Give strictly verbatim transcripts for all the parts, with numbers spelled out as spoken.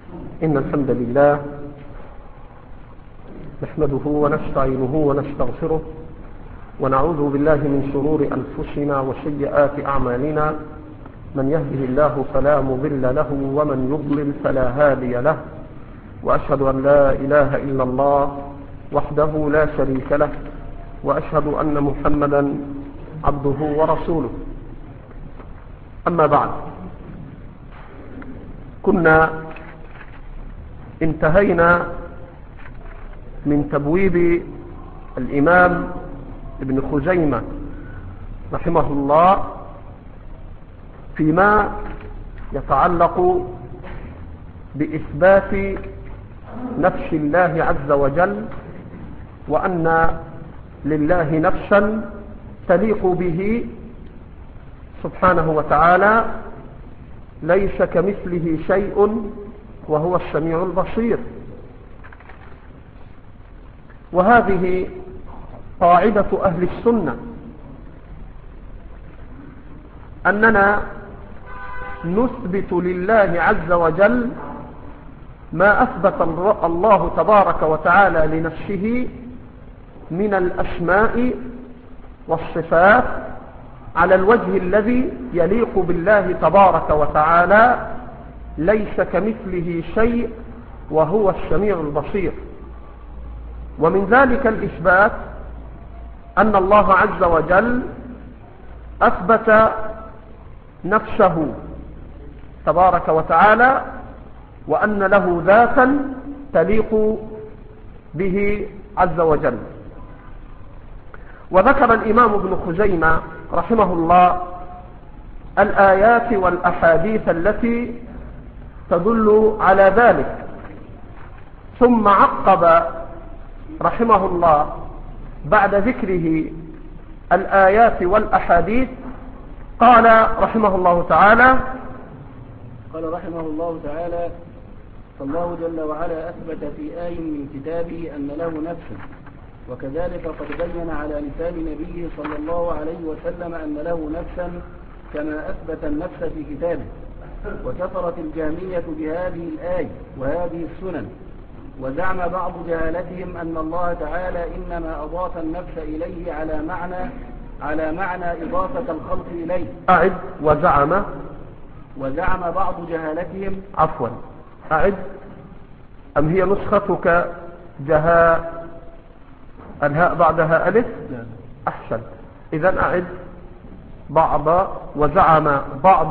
إن الحمد لله نحمده ونستعينه ونستغفره ونعوذ بالله من شرور أنفسنا وسيئات أعمالنا. من يهده الله فلا مضل له ومن يضلل فلا هادي له، وأشهد أن لا إله إلا الله وحده لا شريك له، وأشهد أن محمدا عبده ورسوله. أما بعد، كنا انتهينا من تبويب الإمام ابن خزيمة رحمه الله فيما يتعلق بإثبات نفس الله عز وجل، وأن لله نفسا تليق به سبحانه وتعالى، ليس كمثله شيء وهو السميع البصير. وهذه قاعدة أهل السنة، أننا نثبت لله عز وجل ما أثبت الله تبارك وتعالى لنفسه من الأسماء والصفات على الوجه الذي يليق بالله تبارك وتعالى، ليس كمثله شيء وهو السميع البصير. ومن ذلك الإثبات أن الله عز وجل أثبت نفسه تبارك وتعالى، وأن له ذاتا تليق به عز وجل. وذكر الإمام ابن خزيمة رحمه الله الآيات والأحاديث التي تدل على ذلك، ثم عقب رحمه الله بعد ذكره الآيات والأحاديث قال رحمه الله تعالى قال رحمه الله تعالى: فالله جل وعلا أثبت في آي من كتابه أن له نفسا، وكذلك قد بين على لسان نبيه صلى الله عليه وسلم أن له نفسا كما أثبت النفس في كتابه. وكفرت الجهمية بهذه الآية وهذه السنن، وزعم بعض جهالتهم أن الله تعالى إنما أضاف النفس إليه على معنى على معنى إضافة الخلق إليه. أعد وزعم وزعم بعض جهالتهم عفوا أعد أم هي نسختك جهاء الهاء بعدها ألف؟ أحسن. إذن أعد بعض وزعم بعض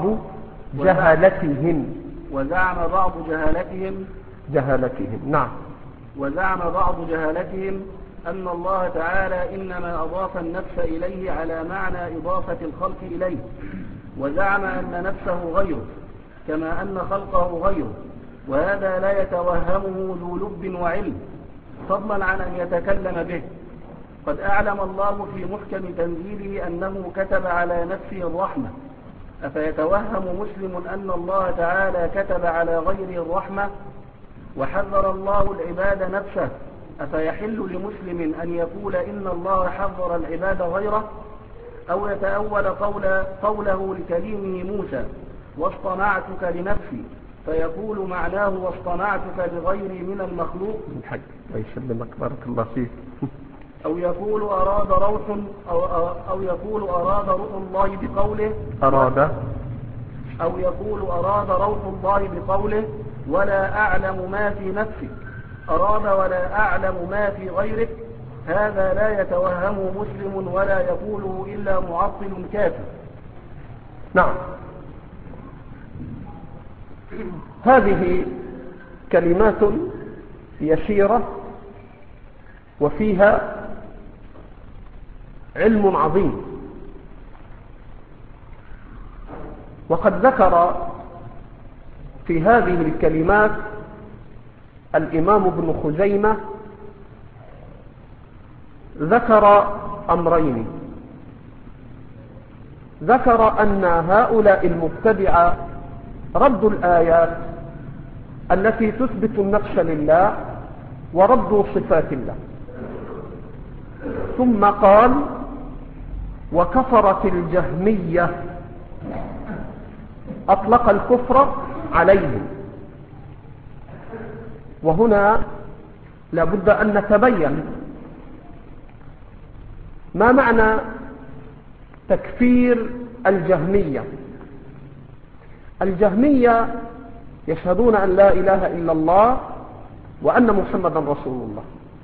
جهالتهم وزعم بعض جهالتهم جهالتهم نعم وزعم بعض جهالتهم أن الله تعالى إنما أضاف النفس إليه على معنى إضافة الخلق إليه، وزعم أن نفسه غيره كما أن خلقه غيره، وهذا لا يتوهمه ذو لب وعلم، فضلا عن أن يتكلم به. قد أعلم الله في محكم تنزيله أنه كتب على نفسه الرحمة، أفيتوهم مسلم أن الله تعالى كتب على غيره الرحمة؟ وحذر الله العباد نفسه، أفيحل لمسلم أن يقول إن الله حذر العباد غيره؟ أو يتأول قول قوله لكليمه موسى: واصطنعتك لنفسي، فيقول معناه واصطنعتك لغيري من المخلوق. الحج ويسلمك بارك الله فيك. أو يقول أراد روح أو, أو يقول أراد روح الله بقوله أراد أو يقول أراد روح الله بقوله ولا أعلم ما في نفسك، أراد ولا أعلم ما في غيرك. هذا لا يتوهمه مسلم ولا يقوله إلا معطل كافر. نعم، هذه كلمات يسيرة وفيها علم عظيم. وقد ذكر في هذه الكلمات الإمام ابن خزيمة ذكر أمرين. ذكر أن هؤلاء المبتدعة ردوا الآيات التي تثبت النفس لله وردوا صفات الله، ثم قال: وكفرت الجهمية، أطلق الكفر عليهم. وهنا لابد أن نتبين ما معنى تكفير الجهمية. الجهمية يشهدون أن لا إله إلا الله وأن محمدا رسول الله،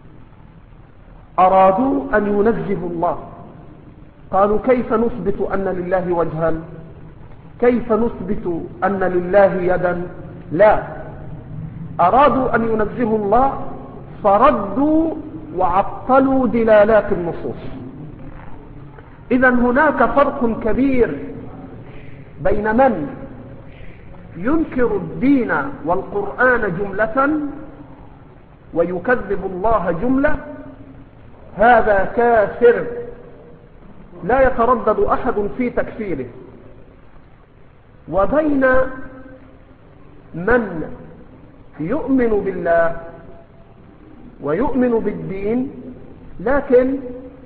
أرادوا أن ينزهوا الله، قالوا كيف نثبت أن لله وجها، كيف نثبت أن لله يدا، لا، أرادوا أن ينزهوا الله فردوا وعطلوا دلالات النصوص. إذن هناك فرق كبير بين من ينكر الدين والقرآن جملة ويكذب الله جملة، هذا كافر لا يتردد أحد في تكفيره، وبين من يؤمن بالله ويؤمن بالدين لكن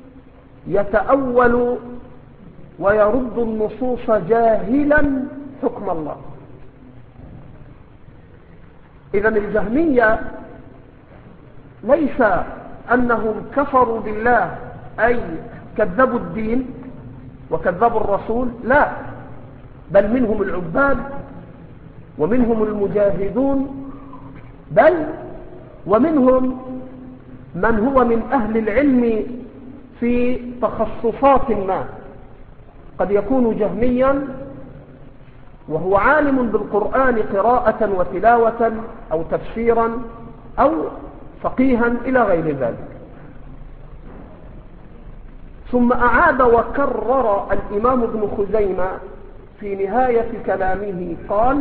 يتأول ويرد النصوص جاهلا حكم الله. إذن الجهمية ليس أنهم كفروا بالله أي كذبوا الدين وكذبوا الرسول، لا، بل منهم العباد ومنهم المجاهدون، بل ومنهم من هو من أهل العلم في تخصصات ما، قد يكون جهميا وهو عالم بالقرآن قراءة وتلاوة أو تفسيرا أو فقيها إلى غير ذلك. ثم أعاد وكرر الإمام ابن خزيمة في نهاية كلامه قال: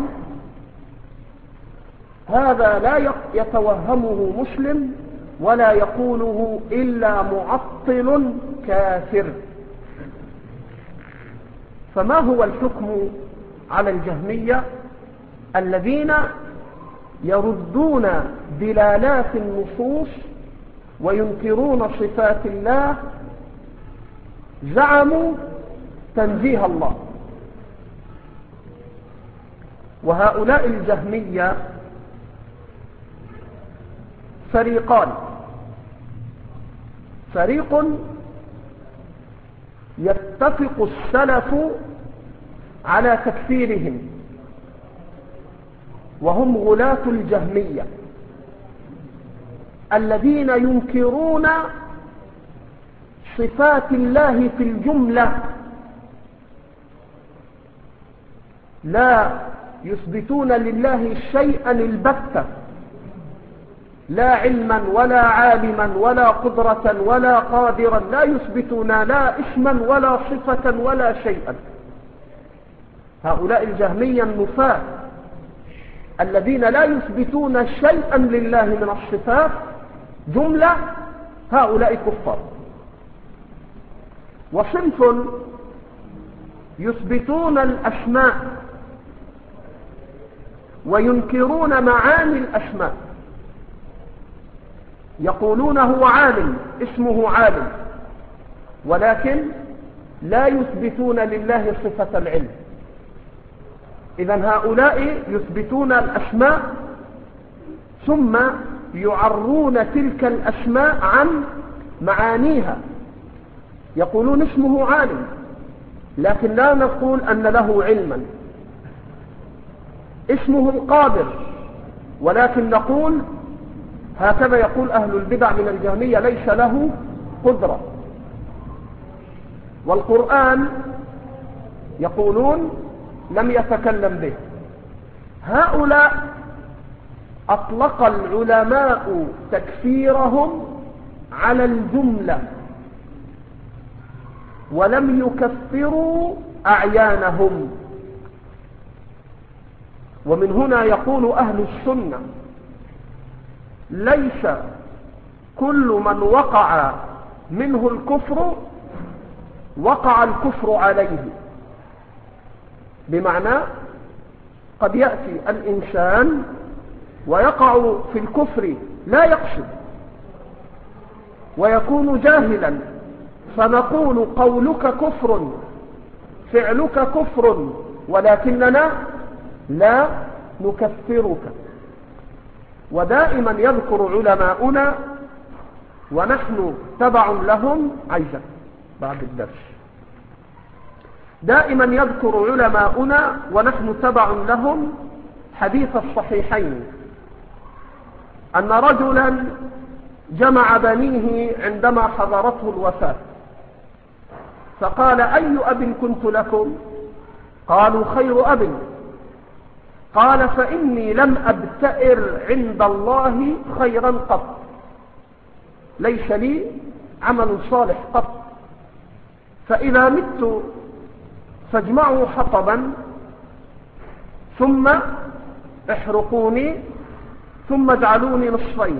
هذا لا يتوهمه مسلم ولا يقوله إلا معطل كافر. فما هو الحكم على الجهمية الذين يردون دلالات النصوص وينكرون صفات الله، زعموا تنزيه الله؟ وهؤلاء الجهمية فريقان: فريق يتفق السلف على تكفيرهم وهم غلاة الجهمية الذين ينكرون صفات الله في الجملة، لا يثبتون لله شيئا البتة، لا علما ولا عالما ولا قدرة ولا قادرا، لا يثبتون لا اسما ولا صفة ولا شيئا. هؤلاء الجهمية النفاة الذين لا يثبتون شيئا لله من الصفات جملة، هؤلاء كفار. وصنف يثبتون الأسماء وينكرون معاني الأسماء، يقولون هو عالم، اسمه عالم، ولكن لا يثبتون لله صفة العلم. إذن هؤلاء يثبتون الأسماء ثم يعرون تلك الأسماء عن معانيها، يقولون اسمه عالم، لكن لا نقول أن له علما. اسمه القادر، ولكن نقول هكذا يقول أهل البدع من الجهمية: ليس له قدرة. والقرآن يقولون لم يتكلم به. هؤلاء أطلق العلماء تكفيرهم على الجملة ولم يكفروا أعيانهم. ومن هنا يقول أهل السنة: ليس كل من وقع منه الكفر وقع الكفر عليه. بمعنى قد يأتي الإنسان ويقع في الكفر لا يقصد ويكون جاهلا، فنقول قولك كفر، فعلك كفر، ولكننا لا نكفرك. ودائما يذكر علماؤنا ونحن تبع لهم عيشا بعد الدرس، دائما يذكر علماؤنا ونحن تبع لهم حديث الصحيحين أن رجلا جمع بنيه عندما حضرته الوفاة فقال: أي أب كنت لكم؟ قالوا: خير أب. قال: فإني لم أبتئر عند الله خيرا قط، ليس لي عمل صالح قط، فإذا مت فاجمعوا حطبا ثم احرقوني ثم اجعلوني نصفين،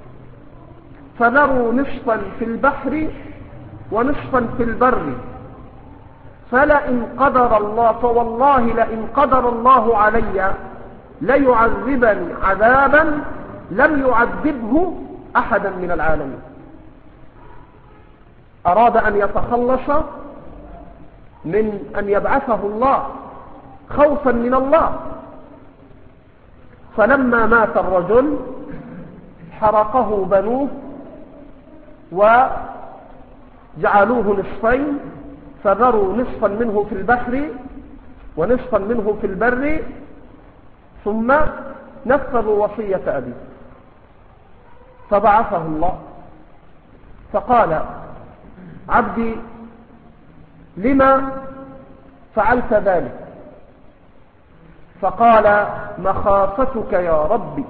فذروا نصفا في البحر ونصفا في البر، فلئن قدر الله فوالله لئن قدر الله علي ليعذبني عذابا لم يعذبه أحدا من العالمين. أراد أن يتخلص من أن يبعثه الله خوفا من الله، فلما مات الرجل حرقه بنوه وجعلوه نصفين، فذروا نصفا منه في البحر ونصفا منه في البر، ثم نفذوا وصية أبيه. فبعثه الله فقال: عبدي لما فعلت ذلك؟ فقال: مخافتك يا ربي.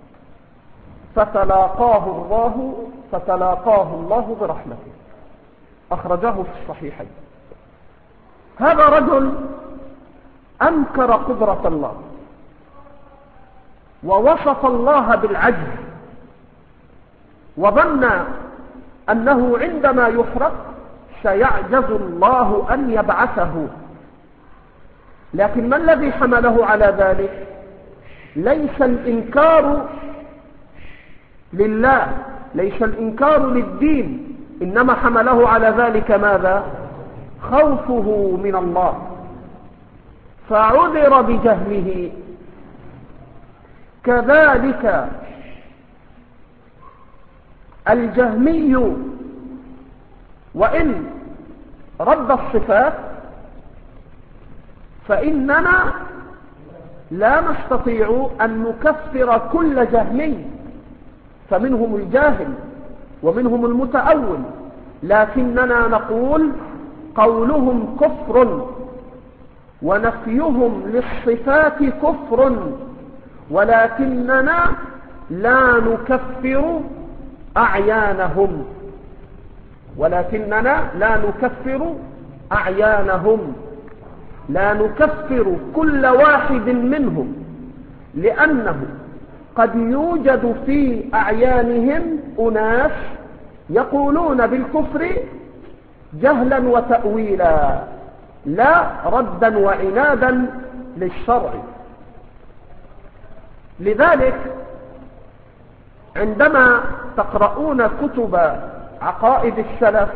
فتلاقاه الله فتلاقاه الله برحمته. أخرجه في الصحيحين. هذا رجل أنكر قدرة الله ووصف الله بالعجز، وظن أنه عندما يحرق سيعجز الله أن يبعثه، لكن ما الذي حمله على ذلك؟ ليس الإنكار لله، ليس الإنكار للدين، إنما حمله على ذلك ماذا؟ خوفه من الله، فعذر بجهله. كذلك الجهمي وإن رد الصفات فإننا لا نستطيع أن نكفر كل جهمي، فمنهم الجاهل ومنهم المتأول، لكننا نقول قولهم كفر ونفيهم للصفات كفر، ولكننا لا نكفر أعيانهم ولكننا لا نكفر أعيانهم لا نكفر كل واحد منهم، لأنه قد يوجد في أعيانهم أناس يقولون بالكفر جهلا وتأويلا، لا ردا وعنادا للشرع. لذلك عندما تقرؤون كتب عقائد السلف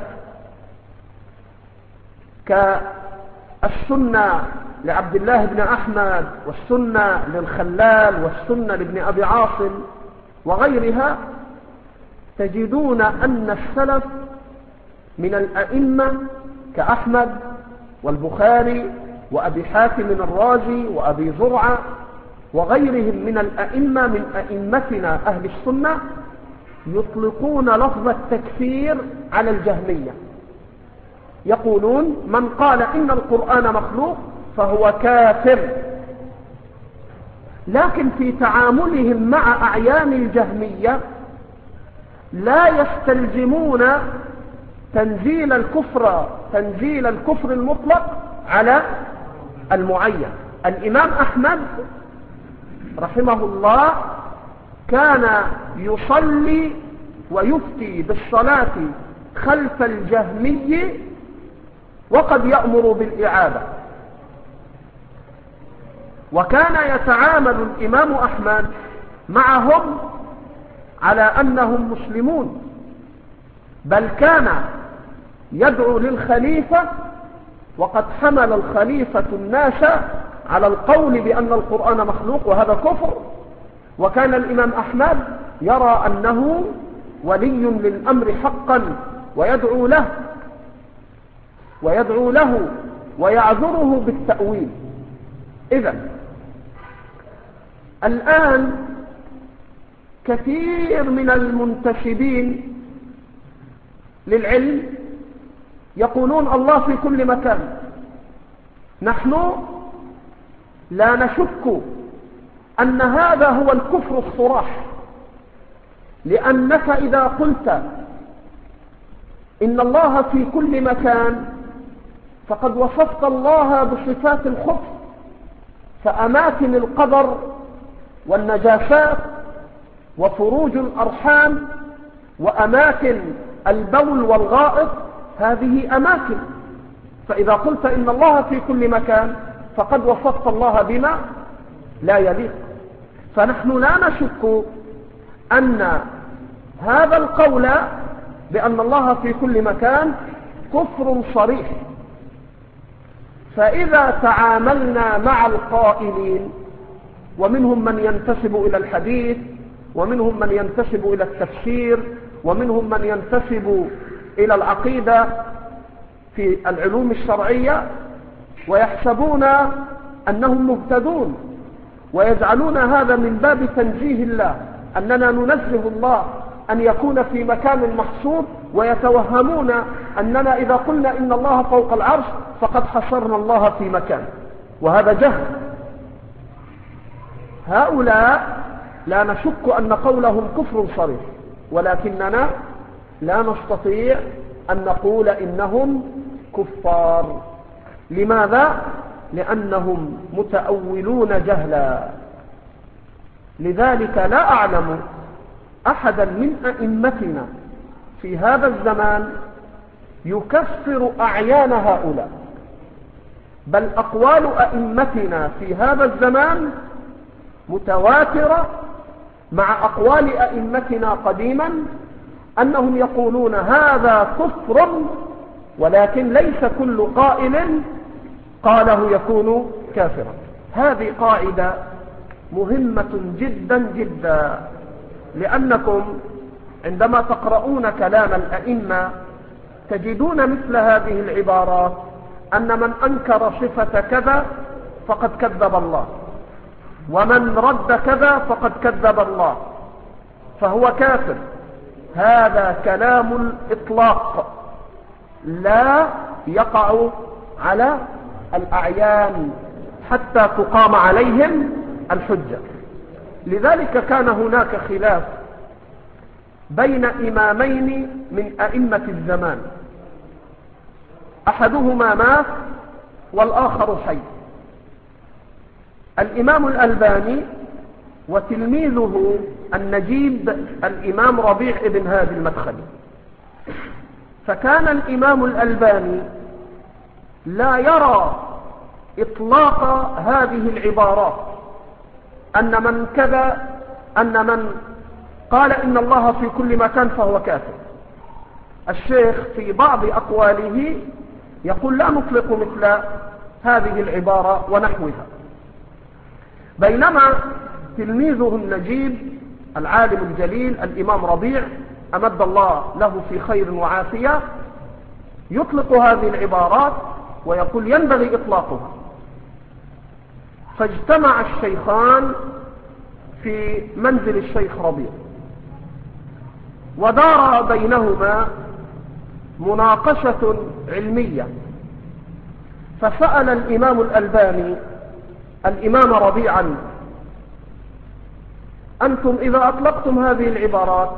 كالسنة لعبد الله بن أحمد والسنة للخلال والسنة لابن أبي عاصم وغيرها، تجدون أن السلف من الأئمة كأحمد والبخاري وأبي حاتم الرازي وأبي زرعة وغيرهم من الأئمة من أئمتنا أهل السنة يطلقون لفظ التكفير على الجهمية، يقولون من قال إن القرآن مخلوق فهو كافر. لكن في تعاملهم مع أعيان الجهمية لا يستلزمون تنزيل الكفر تنزيل الكفر المطلق على المعين. الإمام أحمد رحمه الله كان يصلي ويفتي بالصلاة خلف الجهمي وقد يأمر بالإعادة، وكان يتعامل الإمام أحمد معهم على أنهم مسلمون، بل كان يدعو للخليفة وقد حمل الخليفة الناس على القول بأن القرآن مخلوق وهذا كفر، وكان الإمام أحمد يرى أنه ولي للأمر حقا ويدعو له ويدعو له ويعذره بالتأويل. إذن الآن كثير من المنتسبين للعلم يقولون الله في كل مكان. نحن لا نشك أن هذا هو الكفر الصراح، لأنك إذا قلت إن الله في كل مكان فقد وصفت الله بصفات الخبث، فأماكن القبر والنجاسات وفروج الأرحام وأماكن البول والغائط هذه أماكن، فإذا قلت إن الله في كل مكان فقد وصفت الله بما لا يليق. فنحن لا نشك أن هذا القول بأن الله في كل مكان كفر صريح. فإذا تعاملنا مع القائلين، ومنهم من ينتسب إلى الحديث ومنهم من ينتسب إلى التفسير ومنهم من ينتسب إلى العقيدة في العلوم الشرعية، ويحسبون أنهم مبتدون ويجعلون هذا من باب تنزيه الله، أننا ننزه الله أن يكون في مكان محصور، ويتوهمون أننا إذا قلنا إن الله فوق العرش فقد حصرنا الله في مكان، وهذا جهل. هؤلاء لا نشك أن قولهم كفر صريح، ولكننا لا نستطيع أن نقول إنهم كفار. لماذا؟ لأنهم متأولون جهلا. لذلك لا أعلم أحدا من أئمتنا في هذا الزمان يكفر أعيان هؤلاء، بل أقوال أئمتنا في هذا الزمان متواترة مع أقوال أئمتنا قديما أنهم يقولون هذا كفر، ولكن ليس كل قائل قاله يكون كافرا. هذه قاعدة مهمة جدا جدا، لأنكم عندما تقرؤون كلام الأئمة تجدون مثل هذه العبارات: أن من أنكر صفة كذا فقد كذب الله، ومن رد كذا فقد كذب الله فهو كافر. هذا كلام الإطلاق لا يقع على الأعيان حتى تقام عليهم الحجة. لذلك كان هناك خلاف بين إمامين من أئمة الزمان، أحدهما مات والآخر حي، الإمام الألباني وتلميذه النجيب الإمام ربيع بن هادي المدخلي. فكان الإمام الألباني لا يرى إطلاق هذه العبارات، أن من كذا أن من قال إن الله في كل مكان فهو كافر. الشيخ في بعض أقواله يقول لا نطلق مثل هذه العبارة ونحوها، بينما تلميذه النجيب العالم الجليل الإمام ربيع أمد الله له في خير وعافية يطلق هذه العبارات ويقول ينبغي إطلاقها. فاجتمع الشيخان في منزل الشيخ ربيع ودار بينهما مناقشة علمية، فسأل الإمام الألباني الإمام ربيعا: أنتم إذا أطلقتم هذه العبارات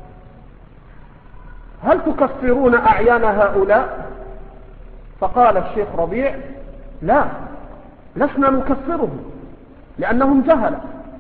هل تكفرون أعيان هؤلاء؟ فقال الشيخ ربيع: لا، لسنا نكفرهم لأنهم جهلة.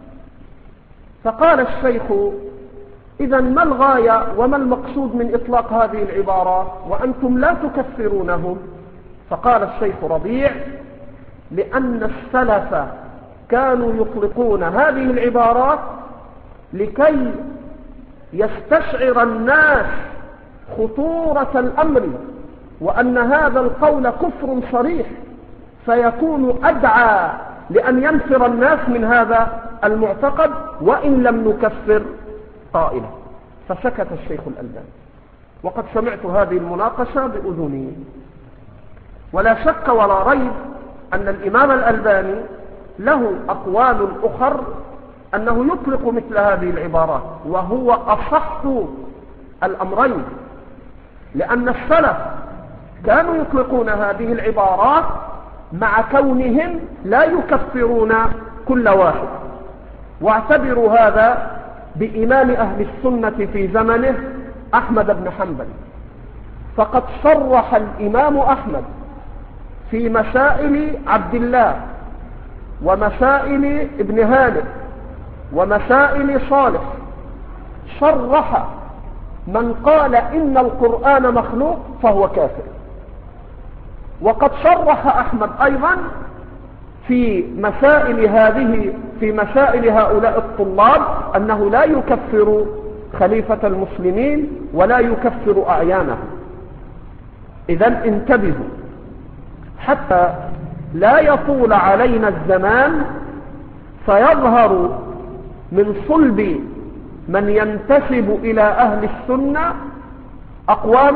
فقال الشيخ: إذن ما الغاية وما المقصود من إطلاق هذه العبارات وأنتم لا تكفرونهم؟ فقال الشيخ ربيع: لأن السلف كانوا يطلقون هذه العبارات لكي يستشعر الناس خطورة الأمر، وأن هذا القول كفر صريح، فيكون أدعى لأن ينفر الناس من هذا المعتقد وإن لم نكفر قائلا. فسكت الشيخ الألباني، وقد سمعت هذه المناقشة بأذني. ولا شك ولا ريب أن الإمام الألباني له أقوال أخر أنه يطلق مثل هذه العبارات، وهو أصح الأمرين، لأن السلف كانوا يطلقون هذه العبارات مع كونهم لا يكفرون كل واحد. واعتبروا هذا بإمام أهل السنة في زمنه أحمد بن حنبل، فقد صرح الإمام أحمد في مسائل عبد الله ومسائل ابن هانئ ومسائل صالح، صرح من قال إن القرآن مخلوق فهو كافر. وقد صرح أحمد أيضا في مسائل هذه في مسائل هؤلاء الطلاب أنه لا يكفر خليفة المسلمين ولا يكفر أعيانه. إذن انتبهوا حتى لا يطول علينا الزمان فيظهر من صلب من ينتسب إلى أهل السنة أقوام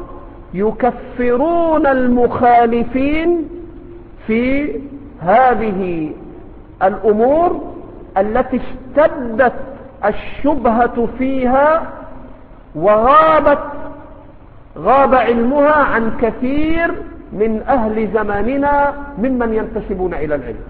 يكفرون المخالفين في هذه الأمور التي اشتدت الشبهة فيها وغابت غاب علمها عن كثير من أهل زماننا ممن ينتسبون إلى العلم.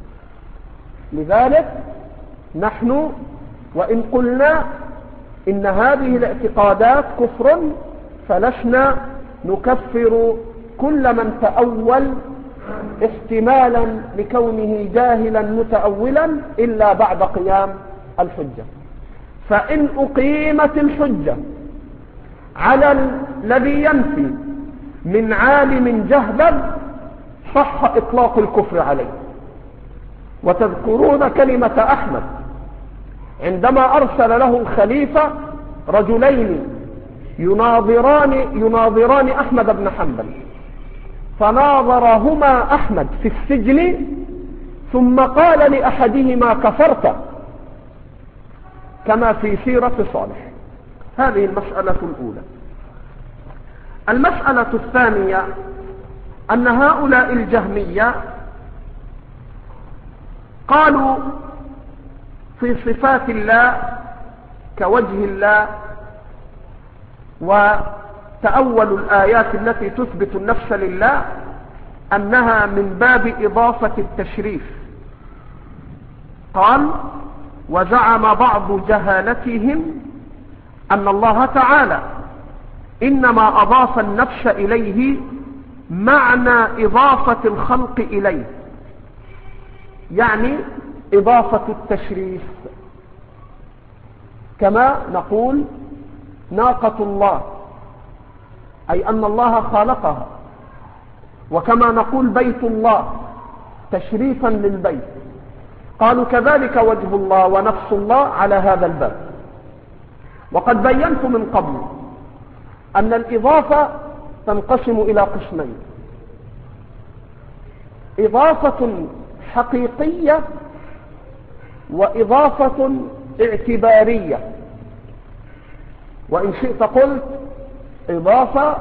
لذلك نحن وإن قلنا إن هذه الاعتقادات كفر فلسنا نكفر كل من تأول احتمالا لكونه جاهلا متأولا إلا بعد قيام الحجة. فإن أقيمت الحجة على الذي ينفي من عالم جهدا صح إطلاق الكفر عليه. وتذكرون كلمة أحمد عندما أرسل له الخليفة رجلين يناظران, يناظران أحمد بن حنبل، فناظرهما أحمد في السجن ثم قال لأحدهما كفرت، كما في سيرة صالح. هذه المسألة الأولى. المسألة الثانية أن هؤلاء الجهمية قالوا في صفات الله كوجه الله، وتأول الآيات التي تثبت النفس لله أنها من باب إضافة التشريف. قال وزعم بعض جهالتهم أن الله تعالى إنما أضاف النفس إليه معنى إضافة الخلق إليه، يعني إضافة التشريف، كما نقول ناقة الله أي أن الله خالقها، وكما نقول بيت الله تشريفا للبيت. قالوا كذلك وجه الله ونفس الله على هذا الباب. وقد بينت من قبل أن الإضافة تنقسم إلى قسمين: إضافة حقيقية وإضافة اعتبارية. وإن شئت قلت إضافة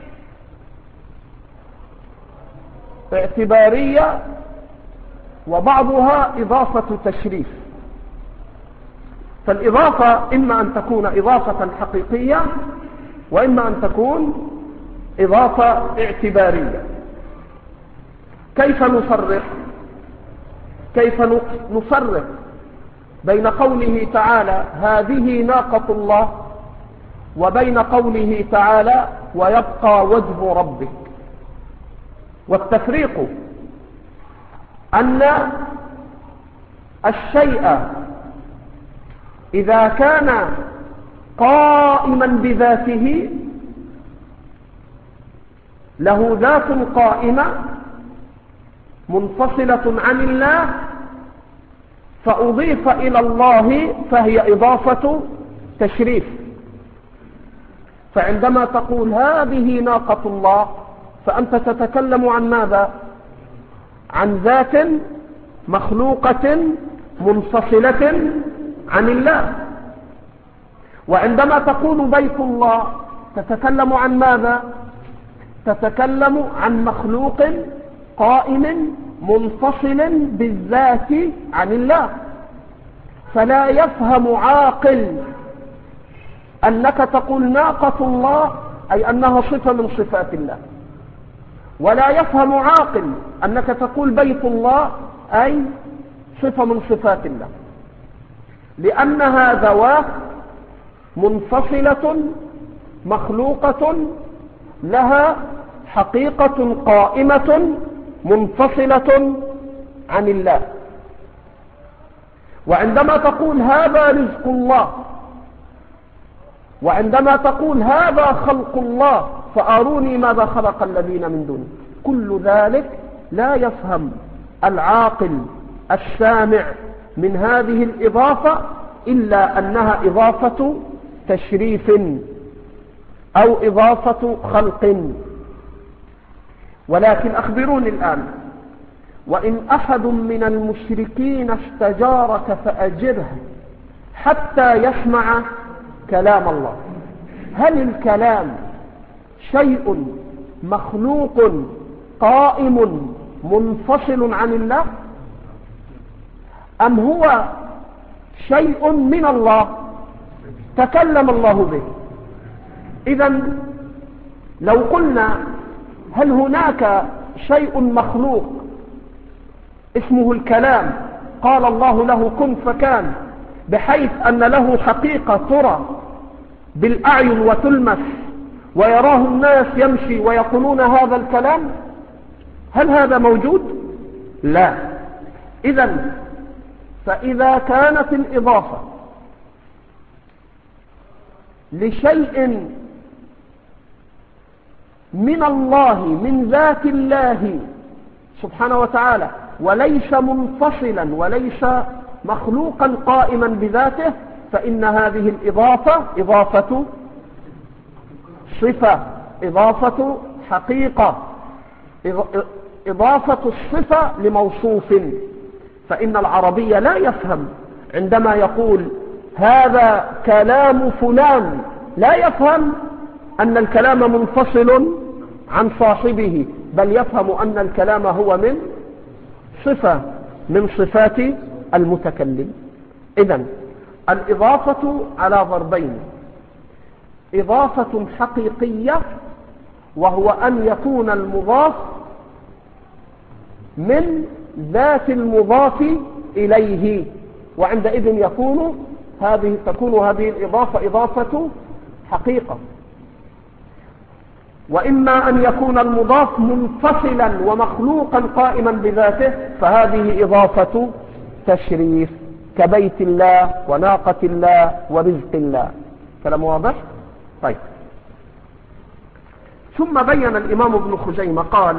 اعتبارية وبعضها إضافة تشريف. فالإضافة إما أن تكون إضافة حقيقية وإما أن تكون إضافة اعتبارية. كيف نفرق كيف نفرق بين قوله تعالى هذه ناقة الله وبين قوله تعالى ويبقى وجه ربك؟ والتفريق أن الشيء إذا كان قائما بذاته له ذات قائمة منفصلة عن الله فأضيف إلى الله فهي إضافة تشريف. فعندما تقول هذه ناقة الله فأنت تتكلم عن ماذا؟ عن ذات مخلوقة منفصلة عن الله. وعندما تقول بيت الله تتكلم عن ماذا؟ تتكلم عن مخلوق قائم منفصل بالذات عن الله. فلا يفهم عاقل أنك تقول ناقة الله أي أنها صفة من صفات الله، ولا يفهم عاقل أنك تقول بيت الله أي صفة من صفات الله، لأنها ذوات منفصلة مخلوقة لها حقيقة قائمة منفصلة عن الله. وعندما تقول هذا رزق الله، وعندما تقول هذا خلق الله فأروني ماذا خلق الذين من دونه، كل ذلك لا يفهم العاقل السامع من هذه الإضافة إلا أنها إضافة تشريف أو إضافة خلق. ولكن أخبروني الآن، وإن أحد من المشركين استجارك فأجره حتى يسمع كلام الله، هل الكلام شيء مخلوق قائم منفصل عن الله، أم هو شيء من الله تكلم الله به؟ إذن لو قلنا هل هناك شيء مخلوق اسمه الكلام قال الله له كن فكان، بحيث أن له حقيقة ترى بالأعين وتلمس ويراه الناس يمشي ويقولون هذا الكلام، هل هذا موجود؟ لا. إذن فإذا كانت الإضافة لشيء من الله من ذات الله سبحانه وتعالى وليس منفصلا وليس مخلوقا قائما بذاته، فإن هذه الإضافة إضافة صفة، إضافة حقيقة، إضافة الصفة لموصوف. فإن العربي لا يفهم عندما يقول هذا كلام فلان، لا يفهم أن الكلام منفصل عن صاحبه، بل يفهم أن الكلام هو من صفة من صفات المتكلم. إذن الإضافة على ضربين: إضافة حقيقية وهو أن يكون المضاف من ذات المضاف إليه، وعندئذ يكون هذه تكون هذه الإضافة إضافة حقيقة. وإما أن يكون المضاف منفصلا ومخلوقا قائما بذاته، فهذه إضافة تشريف كبيت الله وناقة الله ورزق الله. كلام واضح؟ طيب. ثم بين الإمام ابن خزيمة قال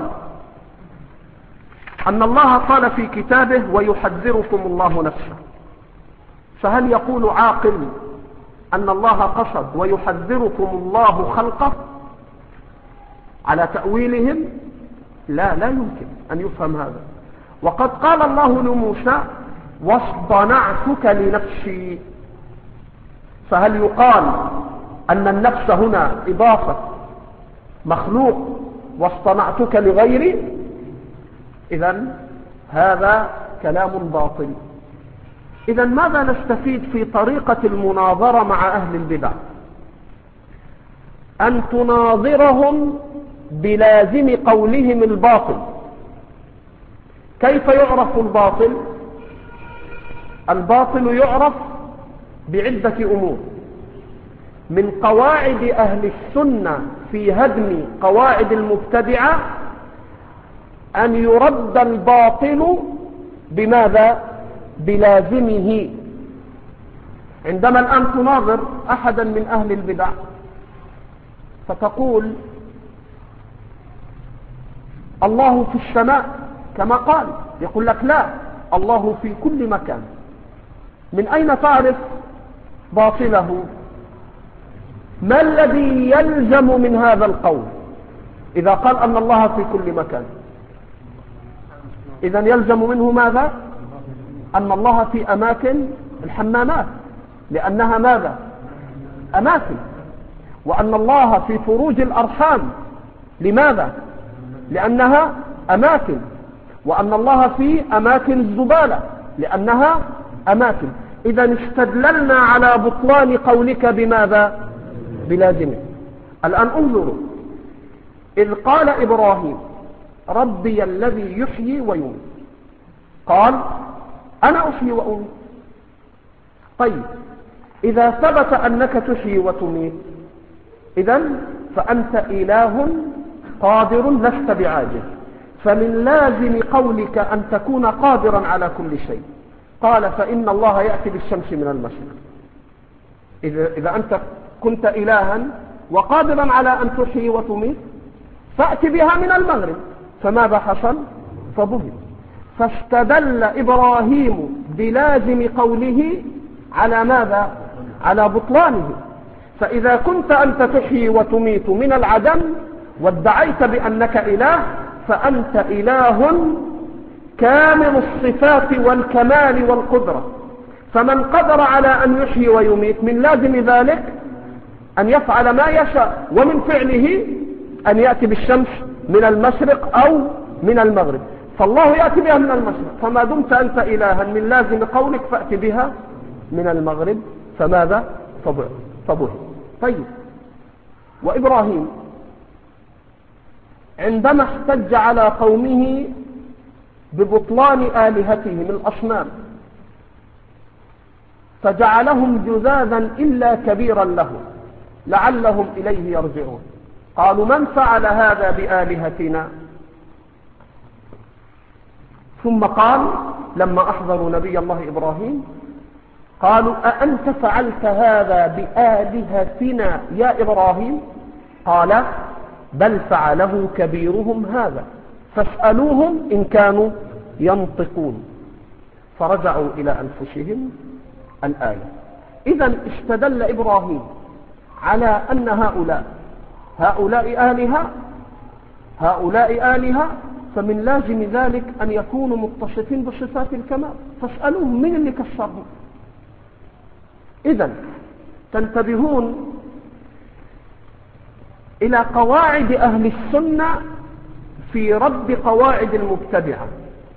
أن الله قال في كتابه ويحذركم الله نفسه، فهل يقول عاقل أن الله قصد ويحذركم الله خلقه على تأويلهم؟ لا، لا يمكن أن يفهم هذا. وقد قال الله لموسى واصطنعتك لنفسي، فهل يقال أن النفس هنا إضافة مخلوق واصطنعتك لغيري؟ إذن هذا كلام باطل. إذن ماذا نستفيد في طريقة المناظرة مع أهل البدع؟ أن تناظرهم بلازم قولهم الباطل. كيف يعرف الباطل؟ الباطل يعرف بعدة أمور. من قواعد أهل السنة في هدم قواعد المبتدعة أن يرد الباطل بماذا؟ بلازمه. عندما الآن تناظر أحدا من أهل البدع فتقول الله في السماء كما قال، يقول لك لا، الله في كل مكان. من أين تعرف باطله؟ ما الذي يلزم من هذا القول إذا قال أن الله في كل مكان؟ إذن يلزم منه ماذا؟ أن الله في أماكن الحمامات لأنها ماذا؟ أماكن. وأن الله في فروج الأرحام لماذا؟ لأنها أماكن. وأن الله في أماكن الزبالة لأنها أماكن. إذا استدللنا على بطلان قولك بماذا؟ بلازمه. الآن انظروا، إذ قال إبراهيم ربي الذي يحيي ويميت، قال أنا أحيي وأميت. طيب إذا ثبت أنك تحيي وتميت إذن فأنت إله قادر لست بعاجز، فمن لازم قولك أن تكون قادرا على كل شيء. قال فإن الله يأتي بالشمس من المشرق. إذا, إذا أنت كنت إلها وقادرا على أن تحيي وتميت فأتي بها من المغرب. فماذا حصل؟ فبهت. فاستدل إبراهيم بلازم قوله على ماذا؟ على بطلانه. فإذا كنت أنت تحيي وتميت من العدم وادعيت بأنك إله فأنت إله كامل الصفات والكمال والقدرة. فمن قدر على أن يحيي ويميت من لازم ذلك أن يفعل ما يشاء، ومن فعله أن يأتي بالشمس من المشرق أو من المغرب. فالله يأتي بها من المشرق، فما دمت أنت إلها من لازم قولك فأتي بها من المغرب. فماذا؟ فبه. طيب وإبراهيم عندما احتج على قومه ببطلان آلهتهم الأصنام فجعلهم جذاذا إلا كبيرا لهم لعلهم إليه يرجعون، قالوا من فعل هذا بآلهتنا؟ ثم قال لما أحضروا نبي الله إبراهيم قالوا أأنت فعلت هذا بآلهتنا يا إبراهيم؟ قال بل فعله كبيرهم هذا فاسألوهم إن كانوا ينطقون. فرجعوا إلى أنفسهم الآية. إذن استدل إبراهيم على أن هؤلاء هؤلاء آلهة هؤلاء آلهة فمن لازم ذلك أن يكونوا متصفين بصفات الكمال. فاسألوهم من اللي كسرهم. إذن تنتبهون إلى قواعد أهل السنة في رد قواعد المبتدعة.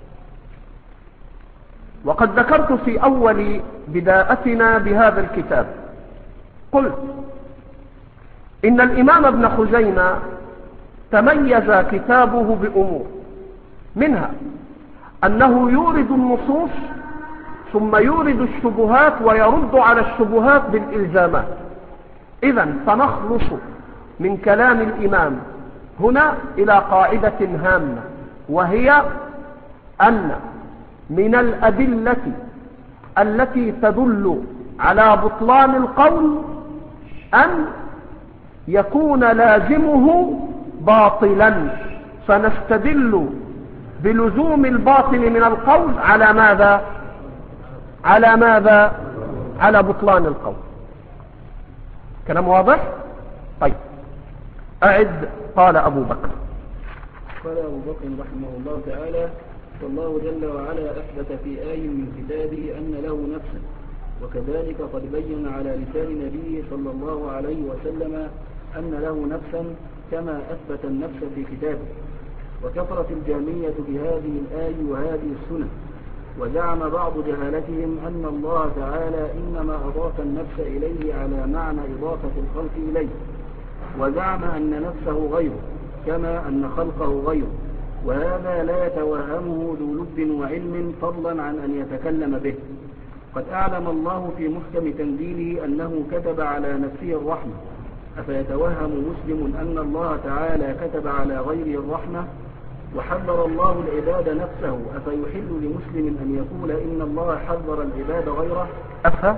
وقد ذكرت في أول بداءتنا بهذا الكتاب قلت إن الإمام ابن خزيمة تميز كتابه بأمور، منها أنه يورد النصوص ثم يورد الشبهات ويرد على الشبهات بالإلزامات. إذن فنخلص من كلام الإمام هنا إلى قاعدة هامة، وهي أن من الأدلة التي تدل على بطلان القول أن يكون لازمه باطلا، فنستدل بلزوم الباطل من القول على ماذا؟ على ماذا؟ على بطلان القول. كلام واضح؟ طيب أعد. قال أبو بكر قال أبو بكر رحمه الله تعالى فالله جل وعلا أثبت في آي من كتابه أن له نفسا، وكذلك قد بين على لسان نبيه صلى الله عليه وسلم أن له نفسا كما أثبت النفس في كتابه. وكفرت الجهمية بهذه الآي وهذه السنة، وزعم بعض جهالتهم أن الله تعالى إنما أضاف النفس إليه على معنى إضافة الخلق إليه، وزعم أن نفسه غيره كما أن خلقه غيره، وهذا لا يتوهمه ذو لب وعلم فضلا عن أن يتكلم به. قد أعلم الله في محكم تنزيله أنه كتب على نفسه الرحمة، أفيتوهم مسلم أن الله تعالى كتب على غيره الرحمة؟ وحذر الله العباد نفسه، أفيحل لمسلم أن يقول إن الله حذر العباد غيره؟ أفا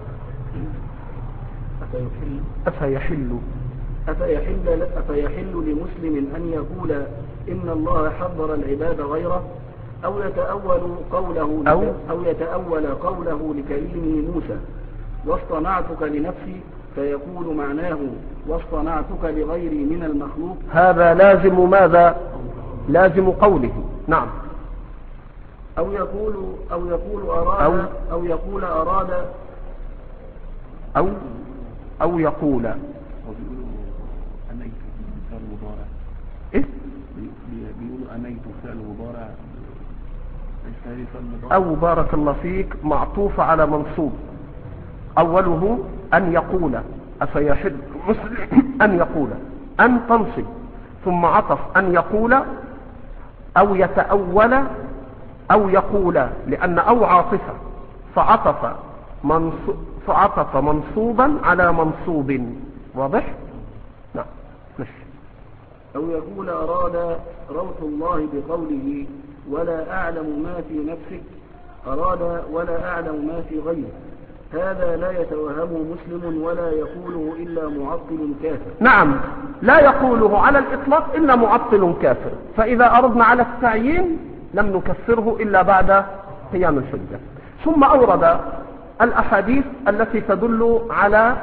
أفيحل أفيحل أفيحل أفيحل لمسلم أن يقول إن الله حذر العباد غيره؟ أو يتأول قوله أو, أو يتأول قوله لكريمه موسى واصطنعتك لنفسي، فيقول معناه واصطنعتك لغيري من المخلوق. هذا لازم ماذا؟ لازم قوله. نعم. أو يقول أو يقول أراد أو, أو يقول أراد أو أو يقول أنيت فعل مضارع. إيه؟ بيقولوا أنيت فعل مضارع. ليس هذه فعل مضارع. أو بارك الله فيك معطوف على منصوب، أوله أن يقول، أفيحب مسلم أن يقول، أن تنصب، ثم عطف أن يقول أو يتأول أو يقول، لأن أو عاطفة فعطف منصوب فعطف منصوبا على منصوب. واضح؟ نعم. ماشي. أو يقول أراد روح الله بقوله ولا أعلم ما في نفسك، أراد ولا أعلم ما في غيره. هذا لا يتوهمه مسلم ولا يقوله إلا معطل كافر. نعم، لا يقوله على الإطلاق إلا معطل كافر، فإذا أردنا على التعيين لم نكفره إلا بعد قيام الحجة. ثم أورد الأحاديث التي تدل على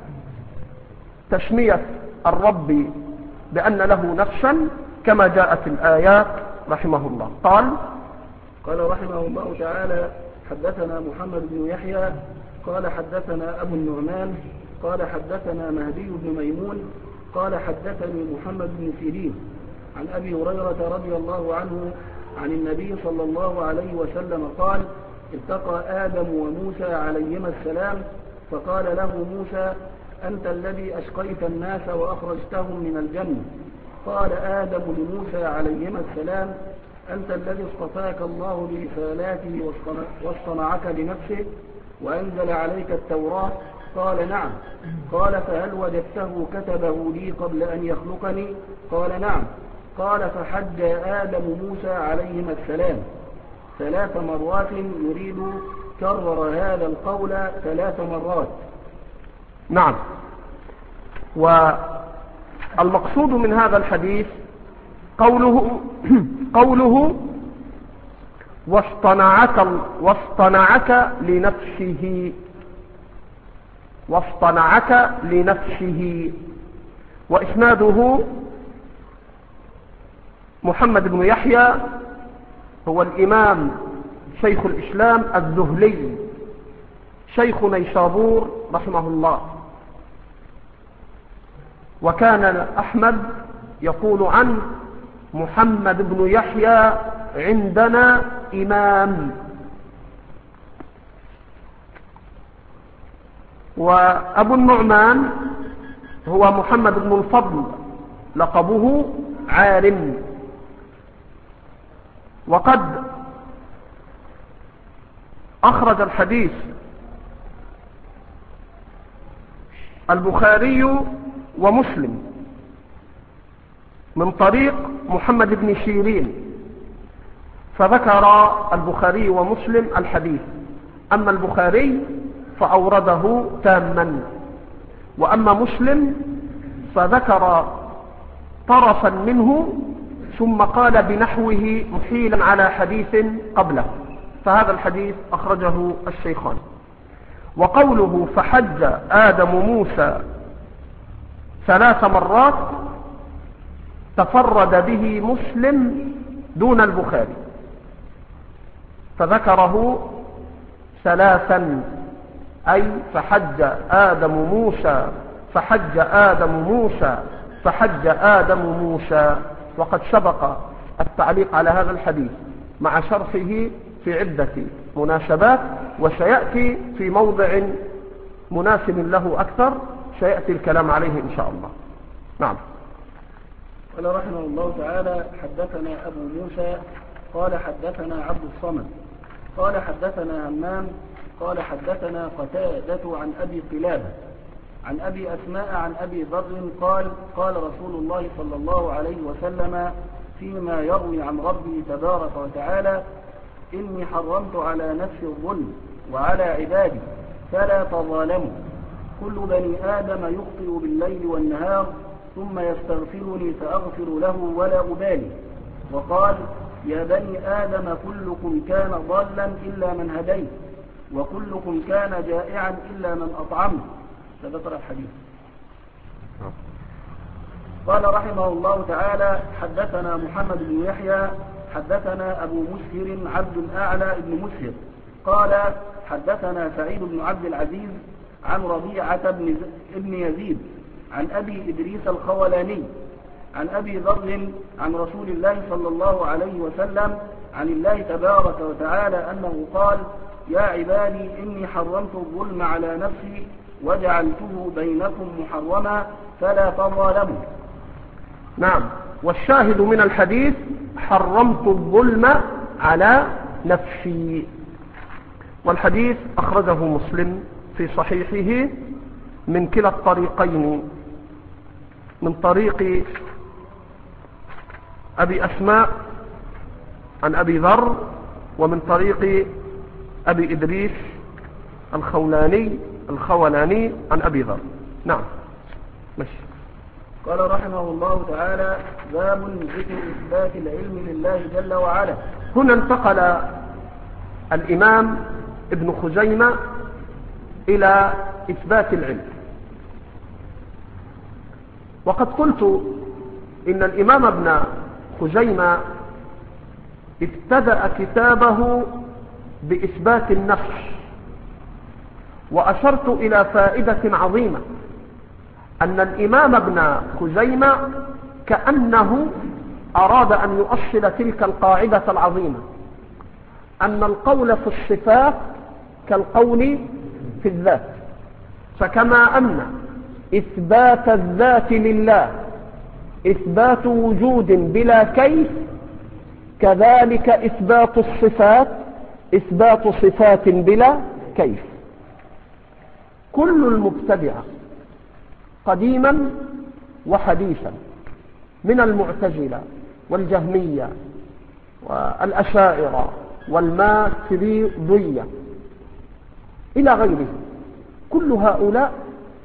تسمية الرب بأن له نفسا كما جاءت الآيات رحمه الله. قال قال رحمه الله تعالى: حدثنا محمد بن يحيى قال حدثنا أبو النعمان قال حدثنا مهدي بن ميمون قال حدثني محمد بن سيرين عن أبي هريرة رضي الله عنه عن النبي صلى الله عليه وسلم قال: التقى آدم وموسى عليهما السلام، فقال له موسى: أنت الذي أشقيت الناس وأخرجتهم من الجنة. قال آدم لموسى عليهما السلام: أنت الذي اصطفاك الله برسالاته واصطنعك لنفسه وأنزل عليك التوراة. قال: نعم. قال: فهل وجدته كتبه لي قبل أن يخلقني؟ قال: نعم. قال: فحج آدم موسى عليهما السلام ثلاث مرات، يريد كرر هذا القول ثلاث مرات. نعم. والمقصود من هذا الحديث قوله قوله واصطنعك واصطنعك لنفسه واصطنعك لنفسه وإسناده محمد بن يحيى هو الإمام شيخ الإسلام الذهلي شيخ نيسابور رحمه الله. وكان أحمد يقول عنه: محمد بن يحيى عندنا إمام. وأبو النعمان هو محمد بن الفضل لقبه عارم. وقد أخرج الحديث البخاري ومسلم من طريق محمد بن سيرين، فذكر البخاري ومسلم الحديث. أما البخاري فأورده تاما، وأما مسلم فذكر طرفا منه ثم قال بنحوه محيلا على حديث قبله، فهذا الحديث أخرجه الشيخان. وقوله فحج آدم موسى ثلاث مرات تفرد به مسلم دون البخاري، فذكره ثلاثا، أي فحج آدم موسى فحج آدم موسى فحج آدم موسى. وقد سبق التعليق على هذا الحديث مع شرحه في عدة مناسبات، وسيأتي في موضع مناسب له أكثر سيأتي الكلام عليه إن شاء الله. نعم. قال رحمه الله تعالى: حدثنا أبو موسى قال حدثنا عبد الصمد قال حدثنا همام قال حدثنا قتادة عن أبي قلابة عن أبي أسماء عن أبي ذر قال: قال رسول الله صلى الله عليه وسلم فيما يروي عن ربه تبارك وتعالى: إني حرمت على نفسي الظلم وعلى عبادي فلا تظالموا، كل بني آدم يخطئ بالليل والنهار ثم يستغفرني فأغفر له ولا أبالي. وقال: يا بني آدم كلكم كان ضالا إلا من هديت، وكلكم كان جائعا إلا من أطعمت. فذكر الحديث. قال رحمه الله تعالى: حدثنا محمد بن يحيى حدثنا أبو مسهر عبد الأعلى بن مسهر قال حدثنا سعيد بن عبد العزيز عن ربيعة بن, بن يزيد عن أبي إدريس الخولاني عن أبي ذر عن رسول الله صلى الله عليه وسلم عن الله تبارك وتعالى أنه قال: يا عبادي إني حرمت الظلم على نفسي وجعلته بينكم محرما فلا تظالموا. نعم، والشاهد من الحديث: حرمت الظلم على نفسي. والحديث أخرجه مسلم في صحيحه من كلا الطريقين، من طريق أبي أسماء عن أبي ذر، ومن طريق أبي إدريس الخولاني الخولاني عن أبي ذر. نعم ماشي. قال رحمه الله تعالى: باب ذكر إثبات العلم لله جل وعلا. هنا انتقل الإمام ابن خزيمة إلى إثبات العلم. وقد قلت إن الإمام ابن خزيمة ابتدأ كتابه بإثبات النفس، وأشرت إلى فائدة عظيمة، أن الإمام ابن خزيمة كأنه أراد أن يؤصل تلك القاعدة العظيمة، أن القول في الصفات كالقول في الذات، فكما أن إثبات الذات لله إثبات وجود بلا كيف، كذلك إثبات الصفات إثبات صفات بلا كيف. كل المبتدعة قديما وحديثا من المعتزلة والجهمية والأشاعرة والماتريدية إلى غيره، كل هؤلاء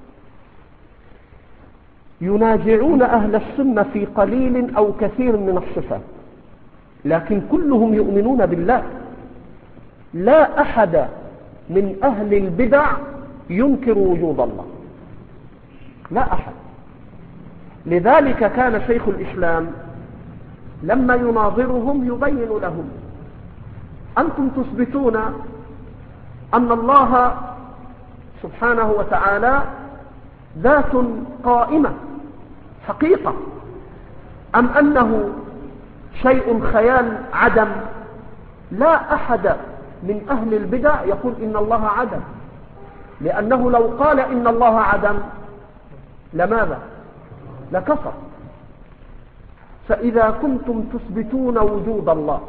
ينازعون أهل السنة في قليل أو كثير من الصفات، لكن كلهم يؤمنون بالله. لا أحد من أهل البدع ينكر وجود الله، لا أحد. لذلك كان شيخ الإسلام لما يناظرهم يبين لهم: أنتم تثبتون أن الله سبحانه وتعالى ذات قائمة حقيقة، أم أنه شيء خيال عدم؟ لا أحد من أهل البدع يقول إن الله عدم، لأنه لو قال إن الله عدم لماذا؟ لكفر. فإذا كنتم تثبتون وجود الله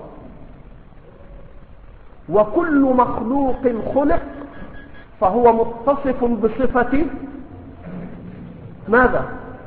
وكل مخلوق خلق فهو متصف بصفة ماذا؟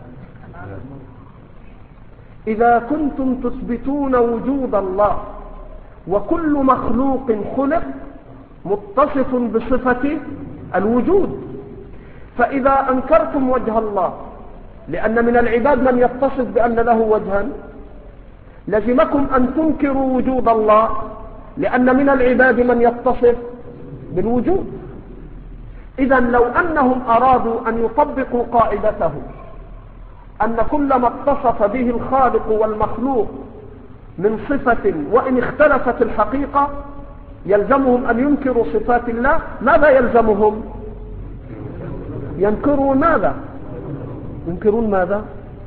إذا كنتم تثبتون وجود الله وكل مخلوق خلق متصف بصفة الوجود، فإذا أنكرتم وجه الله، لأن من العباد من يتصف بأن له وجها، لزمكم أن تنكروا وجود الله، لأن من العباد من يتصف بالوجود. إذن لو أنهم أرادوا أن يطبقوا قاعدته أن كل ما اتصف به الخالق والمخلوق من صفة وإن اختلفت الحقيقة يلزمهم أن ينكروا صفات الله، ماذا يلزمهم؟ ينكرون ماذا؟ ينكرون ماذا؟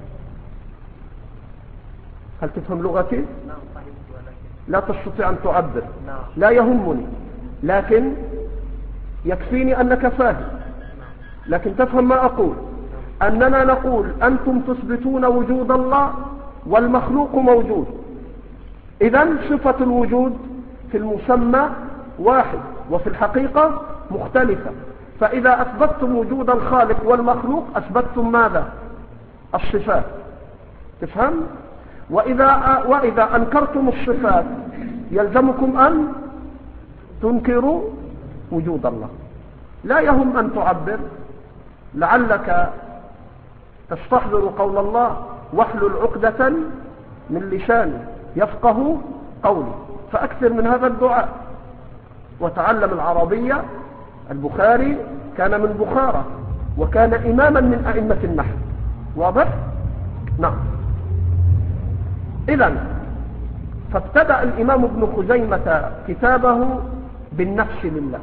هل تفهم لغتي؟ لا تستطيع أن تعبر، لا يهمني، لكن يكفيني أنك فاهم. لكن تفهم ما أقول، أننا نقول أنتم تثبتون وجود الله والمخلوق موجود، إذن صفة الوجود في المسمى واحد وفي الحقيقة مختلفة. فإذا أثبتتم وجود الخالق والمخلوق أثبتتم ماذا؟ الصفات. تفهم؟ وإذا, وإذا أنكرتم الصفات يلزمكم أن تنكروا وجود الله. لا يهم أن تعبر، لعلك تستحضر قول الله: واحلل عقدة من لساني يفقه قولي. فأكثر من هذا الدعاء وتعلم العربية. البخاري كان من بخارى وكان إماما من أئمة النحو. واضح؟ نعم. إذن فابتدأ الإمام ابن خزيمة كتابه بالنفس لله،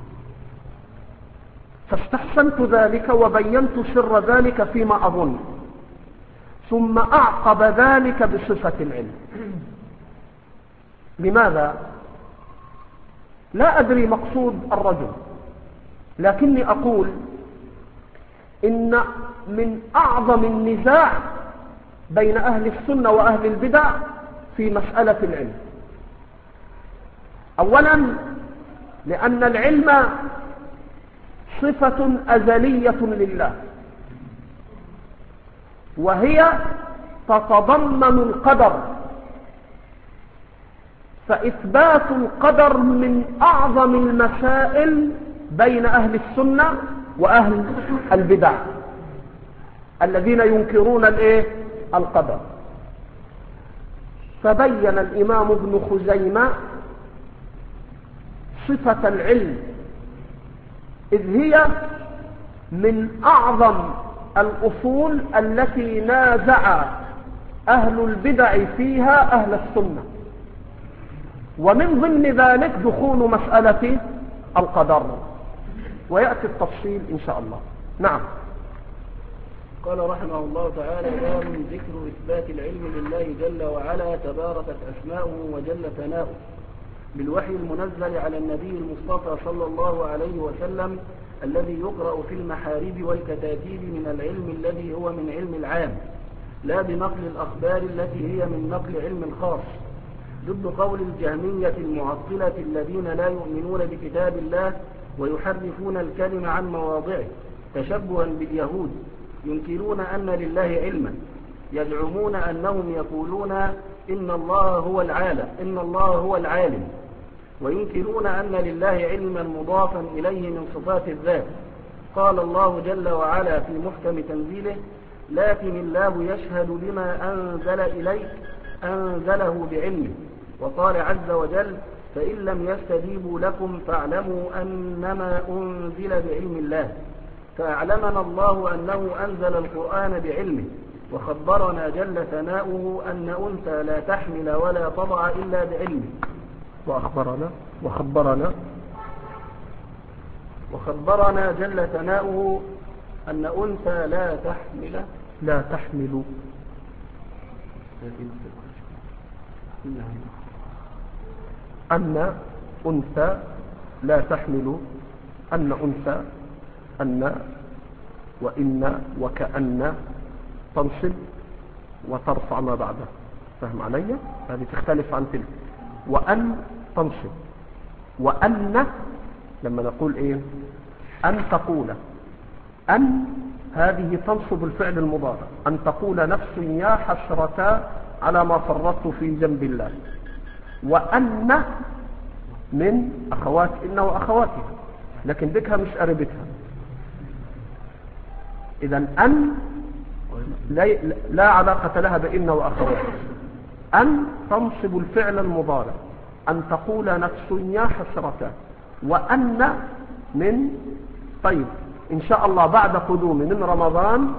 فاستحسنت ذلك وبينت سر ذلك فيما أظن، ثم أعقب ذلك بصفة العلم. لماذا؟ لا أدري مقصود الرجل، لكني أقول إن من أعظم النزاع بين أهل السنة وأهل البدع في مسألة العلم. أولا لأن العلم صفة أزلية لله، وهي تتضمن القدر، فإثبات القدر من أعظم المسائل بين أهل السنة وأهل البدع الذين ينكرون الإيه؟ القدر. فبين الإمام ابن خزيمة صفة العلم، إذ هي من أعظم الأصول التي نازع أهل البدع فيها أهل السنة، ومن ضمن ذلك دخول مسألة القدر، ويأتي التفصيل إن شاء الله. نعم. قال رحمه الله تعالى: باب ذكر إثبات العلم لله جل وعلا، تباركت أسماؤه وجل ثناؤه، بالوحي المنزل على النبي المصطفى صلى الله عليه وسلم، الذي يقرأ في المحاريب والكتاتيب من العلم الذي هو من علم العام، لا بنقل الأخبار التي هي من نقل علم الخاص، ضد قول الجهمية المعطلة الذين لا يؤمنون بكتاب الله ويحرفون الكلم عن مواضعه تشبها باليهود، ينكرون أن لله علما، يزعمون أنهم يقولون إن الله هو العالم إن الله هو العالم، وينكرون أن لله علما مضافا إليه من صفات الذات. قال الله جل وعلا في محكم تنزيله: لكن الله يشهد بما أنزل إليك أنزله بعلمه. وقال عز وجل: فإن لم يستجيبوا لكم فاعلموا أنما أنزل بعلم الله. فأعلمنا الله أنه أنزل القرآن بعلمه، وخبرنا جل ثناؤه أن أنثى لا تحمل ولا تضع إلا بعلمه. وأخبرنا وخبرنا وخبرنا جل ثناؤه أن أنثى لا تحمل لا تحمل أن أنثى لا تحمل أن أنثى أن وإن وكأن تنصب وترفع ما بعدها. فهم علي؟ هذه تختلف عن تلك. وأن تنصب، وأن لما نقول إيه؟ أن تقول، أن هذه تنصب الفعل المضارع، أن تقول نفس يا حسرة على ما فرطت في جنب الله. وأن من أخوات إن وأخواتها، لكن بكها مش قربتها. إذن أن لا علاقة لها بإن وأخواتها. أن تنصب الفعل المضارع، أن تقول نفس يا حسرة. وأن من طيب إن شاء الله بعد قدوم من رمضان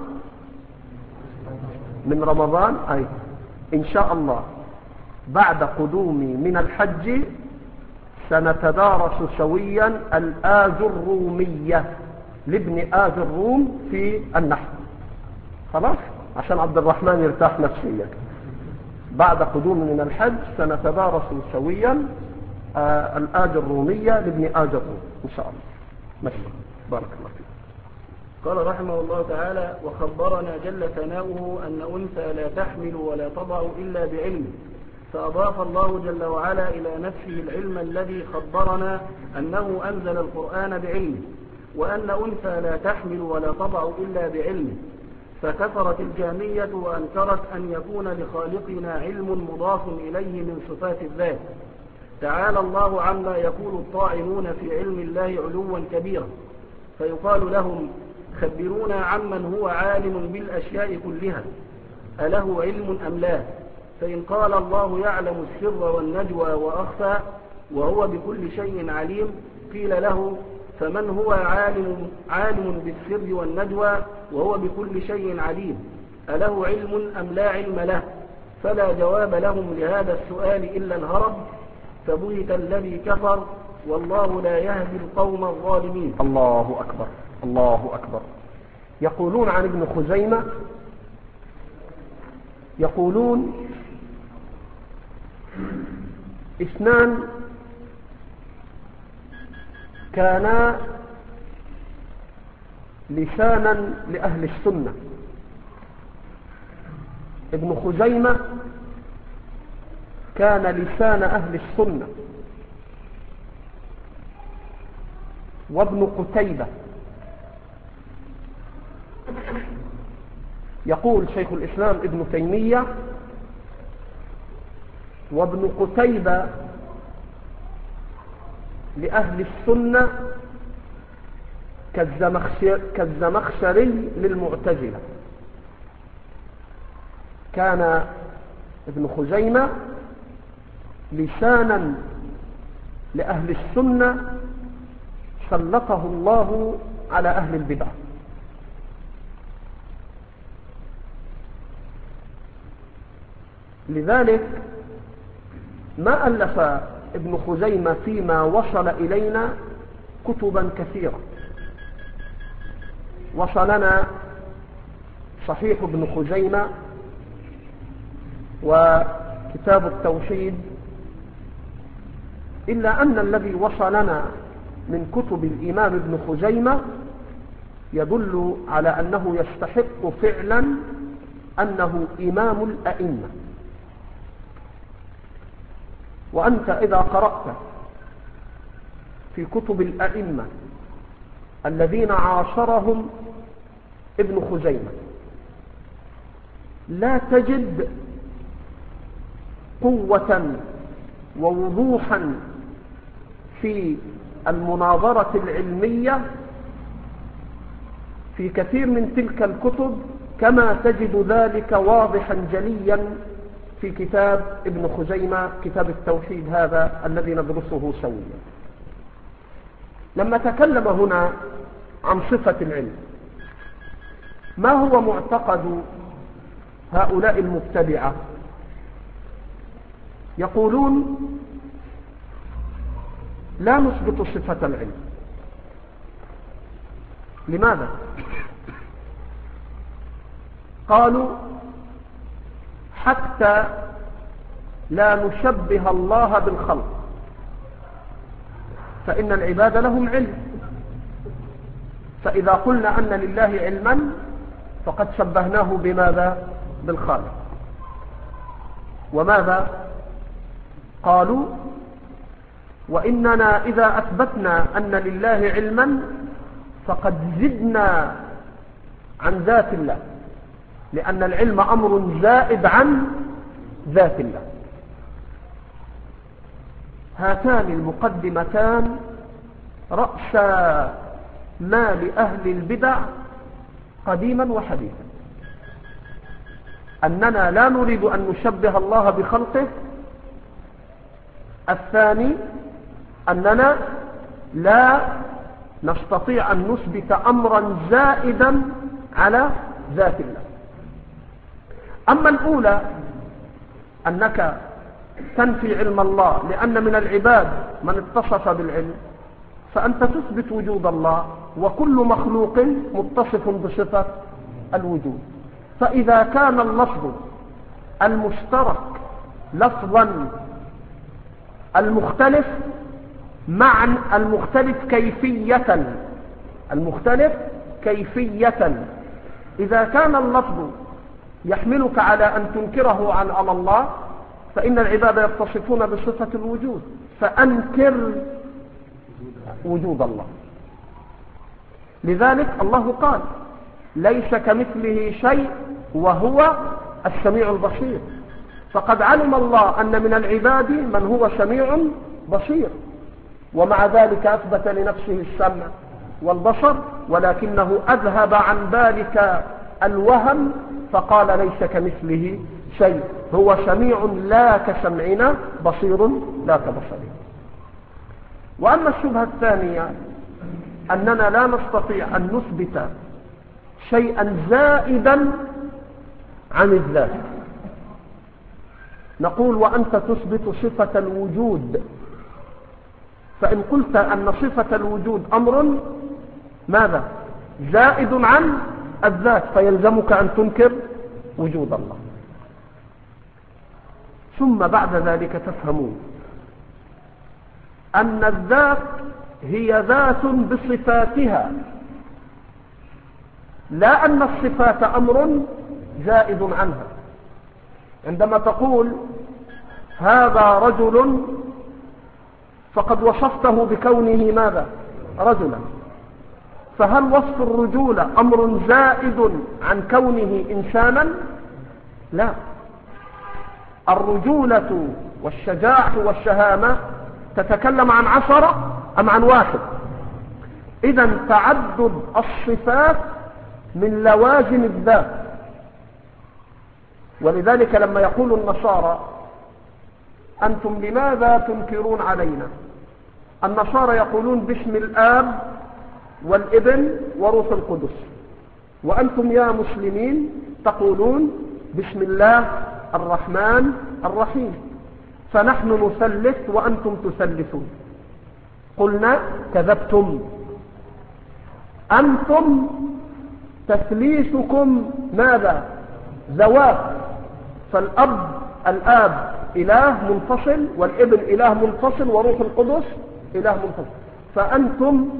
من رمضان أي إن شاء الله بعد قدومي من الحج سنتدارس سويا الآج الرومية لابن آج الروم في النحو. خلاص عشان عبد الرحمن يرتاح نفسيا. بعد قدوم من الحج سنتدارس سويا آه الآج الرومية لابن آج الروم إن شاء الله. ماشي، بارك الله فيك. قال رحمه الله تعالى: وخبرنا جل ثناؤه أن أنثى لا تحمل ولا تضع إلا بعلمه. فأضاف الله جل وعلا إلى نفسه العلم الذي خبرنا أنه أنزل القرآن بعلمه، وأن أنثى لا تحمل ولا تضع إلا بعلمه. فكفرت الجهمية وأنكرت أن يكون لخالقنا علم مضاف إليه من صفات الذات. تعالى الله عما يقول الطاعنون في علم الله علوا كبيرا. فيقال لهم: خبرونا عمن هو عالم بالأشياء كلها، أله علم أم لا؟ فإن قال الله يعلم السر والنجوى وأخفى وهو بكل شيء عليم، قيل له: فمن هو عالم, عالم بالسر والنجوى وهو بكل شيء عليم، أله علم أم لا علم له؟ فلا جواب لهم لهذا السؤال إلا الهرب، فبهت الذي كفر، والله لا يهدي القوم الظالمين. الله أكبر، الله أكبر. يقولون عن ابن خزيمة، يقولون اثنان كانا لسانا لأهل السنة. ابن خزيمة كان لسان أهل السنة، وابن قتيبة. يقول شيخ الإسلام ابن تيمية: وابن قتيبة لأهل السنة كالزمخشر كالزمخشري للمعتزلة. كان ابن خزيمة لسانا لأهل السنة سلطه الله على أهل البدع. لذلك ما ألف ابن خزيمة فيما وصل إلينا كتبا كثيرة. وصلنا صحيح ابن خزيمة وكتاب التوحيد، إلا أن الذي وصلنا من كتب الإمام ابن خزيمة يدل على أنه يستحق فعلا أنه إمام الأئمة. وأنت إذا قرأت في كتب الأئمة الذين عاصرهم ابن خزيمة لا تجد قوة ووضوحا في المناظرة العلمية في كثير من تلك الكتب كما تجد ذلك واضحا جليا في كتاب ابن خزيمة، كتاب التوحيد هذا الذي ندرسه سويا. لما تكلم هنا عن صفة العلم، ما هو معتقد هؤلاء المبتدعة؟ يقولون لا نثبت صفة العلم. لماذا؟ قالوا حتى لا نشبه الله بالخلق، فإن العباد لهم علم، فإذا قلنا أن لله علما فقد شبهناه بماذا؟ بالخالق. وماذا؟ قالوا وإننا إذا أثبتنا أن لله علما فقد زدنا عن ذات الله، لأن العلم أمر زائد عن ذات الله. هاتان المقدمتان رأس ما لأهل البدع قديما وحديثا، أننا لا نريد أن نشبه الله بخلقه. الثاني أننا لا نستطيع أن نثبت أمرا زائدا على ذات الله. أما الأولى أنك تنفي علم الله لأن من العباد من اتصف بالعلم، فأنت تثبت وجود الله، وكل مخلوق متصف بصفة الوجود. فإذا كان اللفظ المشترك لفظا المختلف مع المختلف كيفية، المختلف كيفية، إذا كان اللفظ يحملك على أن تنكره عن على الله، فإن العباد يتصفون بصفة الوجود، فأنكر وجود الله. لذلك الله قال ليس كمثله شيء وهو السميع البصير. فقد علم الله أن من العباد من هو سميع بصير، ومع ذلك أثبت لنفسه السمع والبصر، ولكنه أذهب عن ذلك الوهم فقال ليس كمثله شيء، هو سميع لا كسمعنا، بصير لا كبصرنا. وأما الشبهة الثانية أننا لا نستطيع أن نثبت شيئا زائدا عن الذات، نقول وأنت تثبت صفة الوجود، فإن قلت أن صفة الوجود أمر ماذا؟ زائد عن الذات، فيلزمك أن تنكر وجود الله. ثم بعد ذلك تفهمون أن الذات هي ذات بصفاتها، لا أن الصفات أمر زائد عنها. عندما تقول هذا رجل فقد وصفته بكونه ماذا؟ رجلا، فهل وصف الرجولة أمر زائد عن كونه إنسانا؟ لا، الرجولة والشجاعة والشهامة تتكلم عن عشرة أم عن واحد؟ إذن تعدد الصفات من لوازم الذات. ولذلك لما يقول النصارى أنتم لماذا تنكرون علينا؟ النصارى يقولون باسم الآب والابن وروح القدس، وأنتم يا مسلمين تقولون بسم الله الرحمن الرحيم، فنحن نثلث وأنتم تثلثون. قلنا كذبتم، أنتم تثليثكم ماذا؟ ذوات، فالأب الآب إله منفصل، والابن إله منفصل، وروح القدس إله منفصل، فأنتم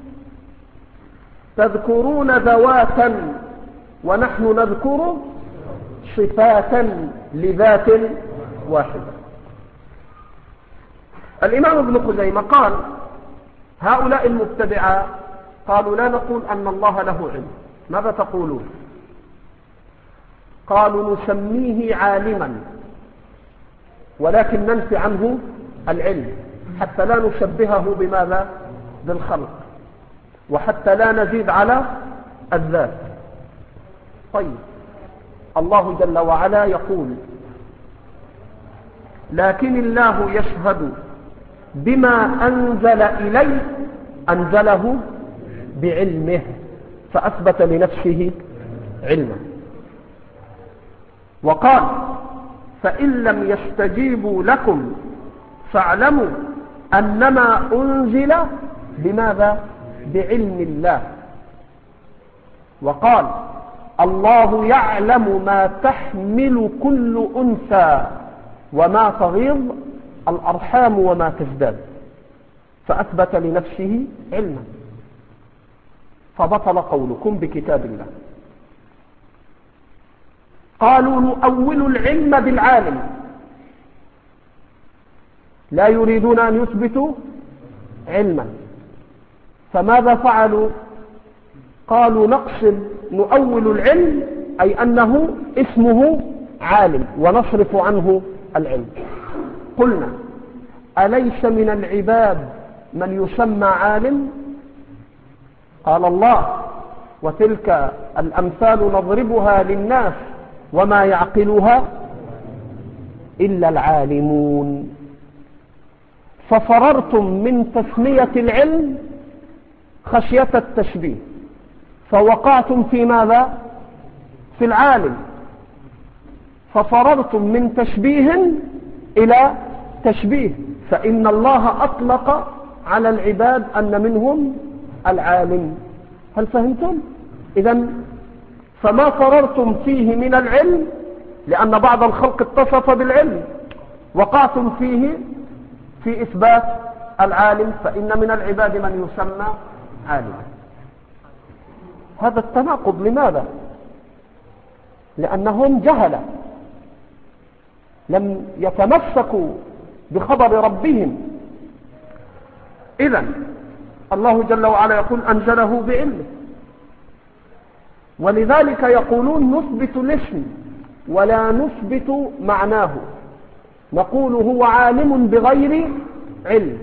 تذكرون ذواتا ونحن نذكر صفاتا لذات واحدة. الإمام ابن خزيمة قال هؤلاء المبتدعة قالوا لا نقول أن الله له علم، ماذا تقولون؟ قالوا نسميه عالما ولكن ننفي عنه العلم حتى لا نشبهه بماذا؟ بالخلق، وحتى لا نزيد على الذات. طيب، الله جل وعلا يقول لكن الله يشهد بما أنزل إليه أنزله بعلمه، فأثبت لنفسه علما. وقال فإن لم يستجيبوا لكم فاعلموا أنما أنزل بماذا؟ بعلم الله. وقال الله يعلم ما تحمل كل أنثى وما تغيض الأرحام وما تزداد، فأثبت لنفسه علما، فبطل قولكم بكتاب الله. قالوا نؤول العلم بالعالم، لا يريدون أن يثبتوا علما، فماذا فعلوا؟ قالوا نقصد نؤول العلم أي أنه اسمه عالم ونصرف عنه العلم. قلنا أليس من العباد من يسمى عالم؟ قال الله وتلك الأمثال نضربها للناس وما يعقلها إلا العالمون. ففررتم من تسمية العلم خشية التشبيه، فوقعتم في ماذا؟ في العالم. ففررتم من تشبيه إلى تشبيه، فإن الله أطلق على العباد أن منهم العالم. هل فهمتم؟ إذن فما فررتم فيه من العلم، لأن بعض الخلق اتصف بالعلم، وقعتم فيه في إثبات العالم، فإن من العباد من يسمى عالما. هذا التناقض لماذا؟ لأنهم جهلة لم يتمسكوا بخبر ربهم. إذن الله جل وعلا يقول أنزله بعلمه، ولذلك يقولون نثبت الاسم ولا نثبت معناه، نقول هو عالم بغير علم.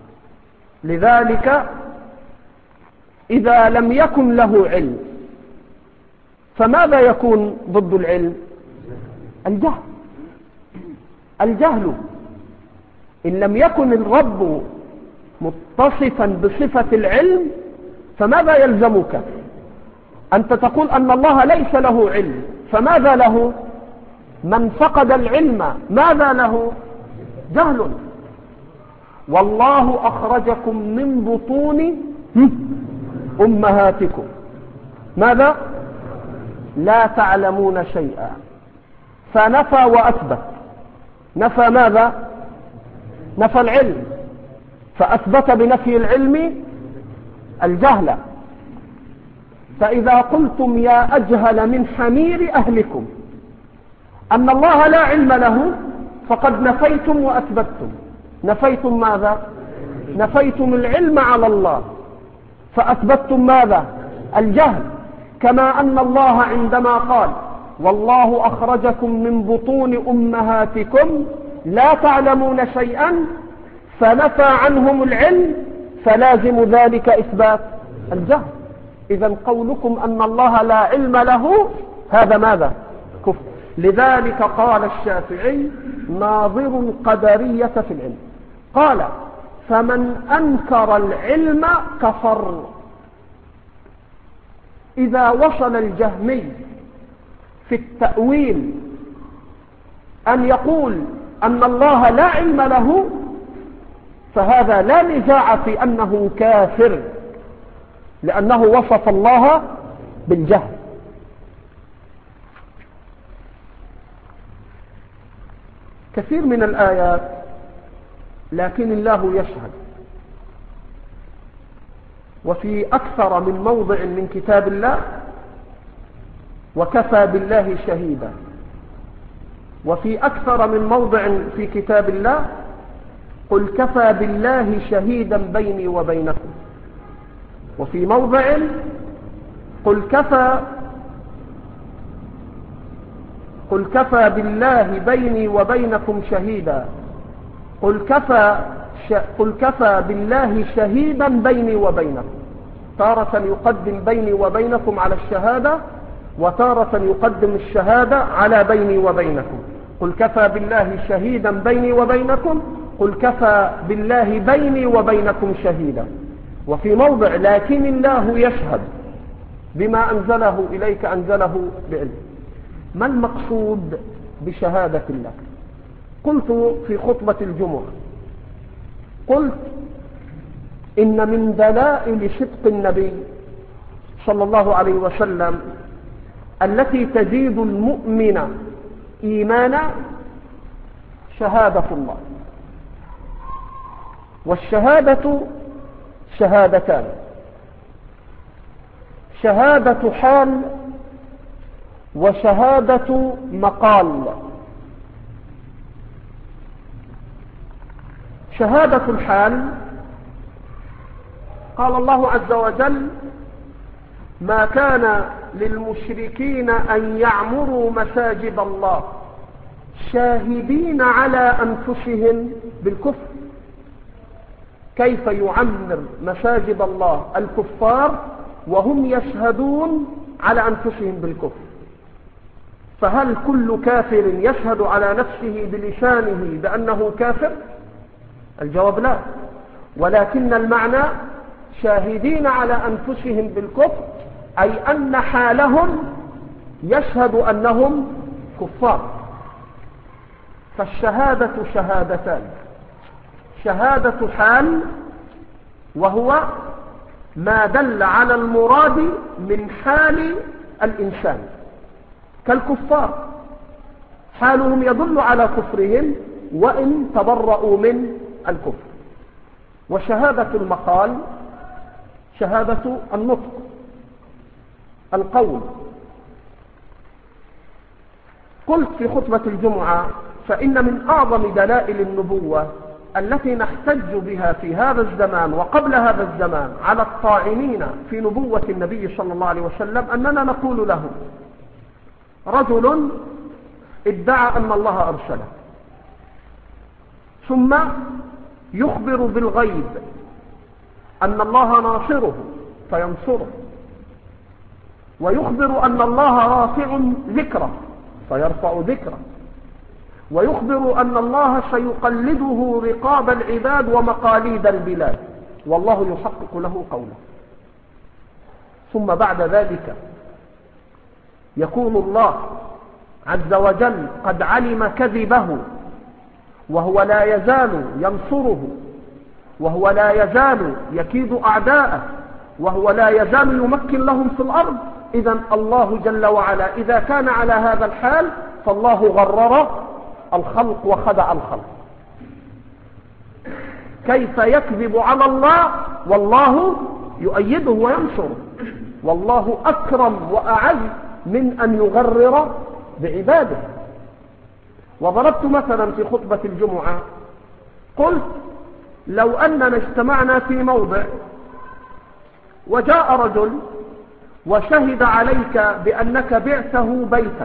لذلك إذا لم يكن له علم فماذا يكون ضد العلم؟ الجهل. الجهل إن لم يكن الرب متصفا بصفة العلم فماذا يلزمك؟ أنت تقول أن الله ليس له علم، فماذا له؟ من فقد العلم ماذا له؟ جهل. والله أخرجكم من بطون أمهاتكم ماذا؟ لا تعلمون شيئا. فنفى وأثبت. نفى ماذا؟ نفى العلم، فأثبت بنفي العلم الجهل. فإذا قلتم يا أجهل من حمير أهلكم أن الله لا علم له فقد نفيتم وأثبتم. نفيتم ماذا؟ نفيتم العلم على الله، فأثبتم ماذا؟ الجهل. كما أن الله عندما قال والله أخرجكم من بطون أمهاتكم لا تعلمون شيئا فنفى عنهم العلم، فلازم ذلك إثبات الجهل. إذا قولكم أن الله لا علم له هذا ماذا؟ كفر. لذلك قال الشافعي ناظر القدرية في العلم، قال فمن أنكر العلم كفر. إذا وصل الجهمي في التأويل أن يقول أن الله لا علم له فهذا لا نزاع في أنه كافر، لأنه وصف الله بالجهل. كثير من الآيات لكن الله يشهد، وفي أكثر من موضع من كتاب الله وكفى بالله شهيدا، وفي أكثر من موضع في كتاب الله قل كفى بالله شهيدا بيني وبينكم، وفي موضع قل كفى قل كفى بالله بيني وبينكم شهيدا، قل كفى ش... قل كفى بالله شهيدا بيني وبينكم. تارة يقدم بيني وبينكم على الشهادة، وتارة يقدم الشهادة على بيني وبينكم. قل كفى بالله شهيدا بيني وبينكم، قل كفى بالله بيني وبينكم شهيدا. وفي موضع لكن الله يشهد بما أنزله إليك أنزله بعلم. ما المقصود بشهادة الله؟ قلت في خطبة الجمعة، قلت إن من دلائل صدق النبي صلى الله عليه وسلم التي تزيد المؤمن إيمانا شهادة الله. والشهادة شهادتان، شهادة حال وشهادة مقال. شهادة الحال قال الله عز وجل ما كان للمشركين أن يعمروا مساجد الله شاهدين على أنفسهم بالكفر. كيف يعمر مساجد الله الكفار وهم يشهدون على أنفسهم بالكفر؟ فهل كل كافر يشهد على نفسه بلسانه بأنه كافر؟ الجواب لا، ولكن المعنى شاهدين على أنفسهم بالكفر أي أن حالهم يشهد أنهم كفار. فالشهادة شهادتان، شهادة حال وهو ما دل على المراد من حال الإنسان كالكفار، حالهم يدل على كفرهم وإن تبرؤوا من الكفر. وشهادة المقال شهادة النطق القول. قلت في خطبة الجمعة فإن من أعظم دلائل النبوة التي نحتج بها في هذا الزمان وقبل هذا الزمان على الطاعنين في نبوة النبي صلى الله عليه وسلم أننا نقول له رجل ادعى أن الله أرسله، ثم يخبر بالغيب أن الله ناصره فينصره، ويخبر أن الله رافع ذكره فيرفع ذكره، ويخبر أن الله سيقلده رقاب العباد ومقاليد البلاد والله يحقق له قوله. ثم بعد ذلك يكون الله عز وجل قد علم كذبه، وهو لا يزال ينصره، وهو لا يزال يكيد أعداءه، وهو لا يزال يمكن لهم في الأرض، إذن الله جل وعلا إذا كان على هذا الحال فالله غرر الخلق وخدع الخلق. كيف يكذب على الله والله يؤيده وينصره؟ والله أكرم وأعز من أن يغرر بعباده. وضربت مثلا في خطبة الجمعة قلت لو أننا اجتمعنا في موضع وجاء رجل وشهد عليك بأنك بعته بيتك،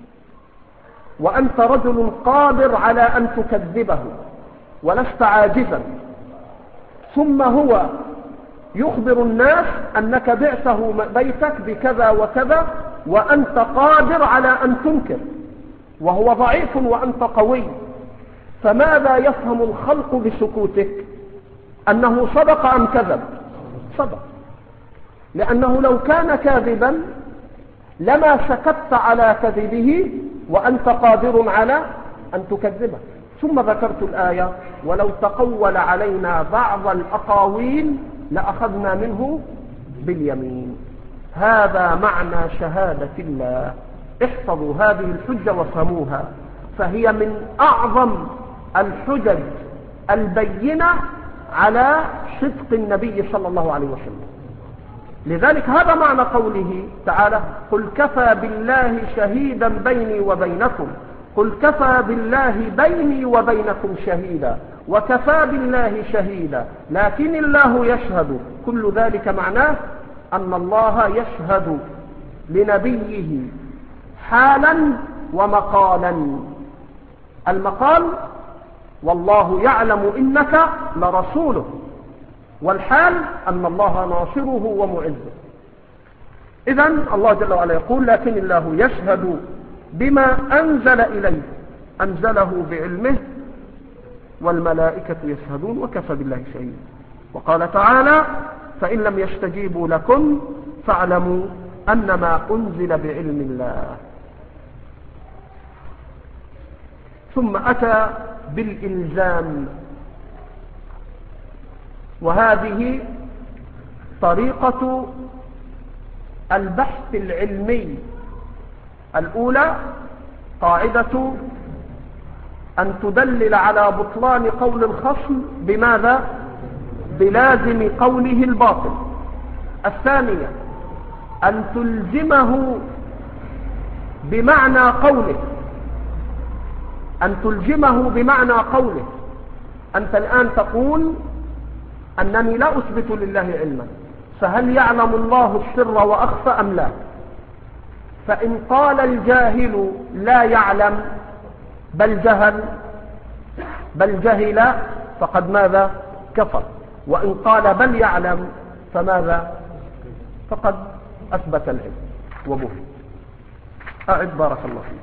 وأنت رجل قادر على أن تكذبه ولست عاجزا، ثم هو يخبر الناس أنك بعته بيتك بكذا وكذا وأنت قادر على أن تنكر، وهو ضعيف وأنت قوي، فماذا يفهم الخلق بسكوتك؟ أنه صدق أم كذب؟ صدق، لأنه لو كان كاذبا لما سكت على كذبه وأنت قادر على أن تكذبه. ثم ذكرت الآية ولو تقول علينا بعض الأقاويل لأخذنا منه باليمين. هذا معنى شهادة الله. احفظوا هذه الحجة وفهموها، فهي من أعظم الحجج البينة على صدق النبي صلى الله عليه وسلم. لذلك هذا معنى قوله تعالى قل كفى بالله شهيدا بيني وبينكم، قل كفى بالله بيني وبينكم شهيدا، وكفى بالله شهيدا، لكن الله يشهد. كل ذلك معناه أن الله يشهد لنبيه حالا ومقالا. المقال والله يعلم إنك لرسوله، والحال أن الله ناصره ومعزه. إذن الله جل وعلا يقول لكن الله يشهد بما أنزل إليه، أنزله بعلمه والملائكة يشهدون وكفى بالله شهيدا. وقال تعالى فإن لم يستجيبوا لكم فاعلموا أنما أنزل بعلم الله. ثم أتى بالإلزام، وهذه طريقة البحث العلمي. الأولى قاعدة أن تدلل على بطلان قول الخصم بماذا؟ بلازم قوله الباطل. الثانية أن تلزمه بمعنى قوله، أن تلزمه بمعنى قوله. أنت الآن تقول أنني لا أثبت لله علما، فهل يعلم الله السر وأخفى أم لا؟ فإن قال الجاهل لا يعلم بل جهل بل جهل فقد ماذا؟ كفر. وإن قال بل يعلم فماذا؟ فقد أثبت العلم وبه. أعد بارك الله فيك.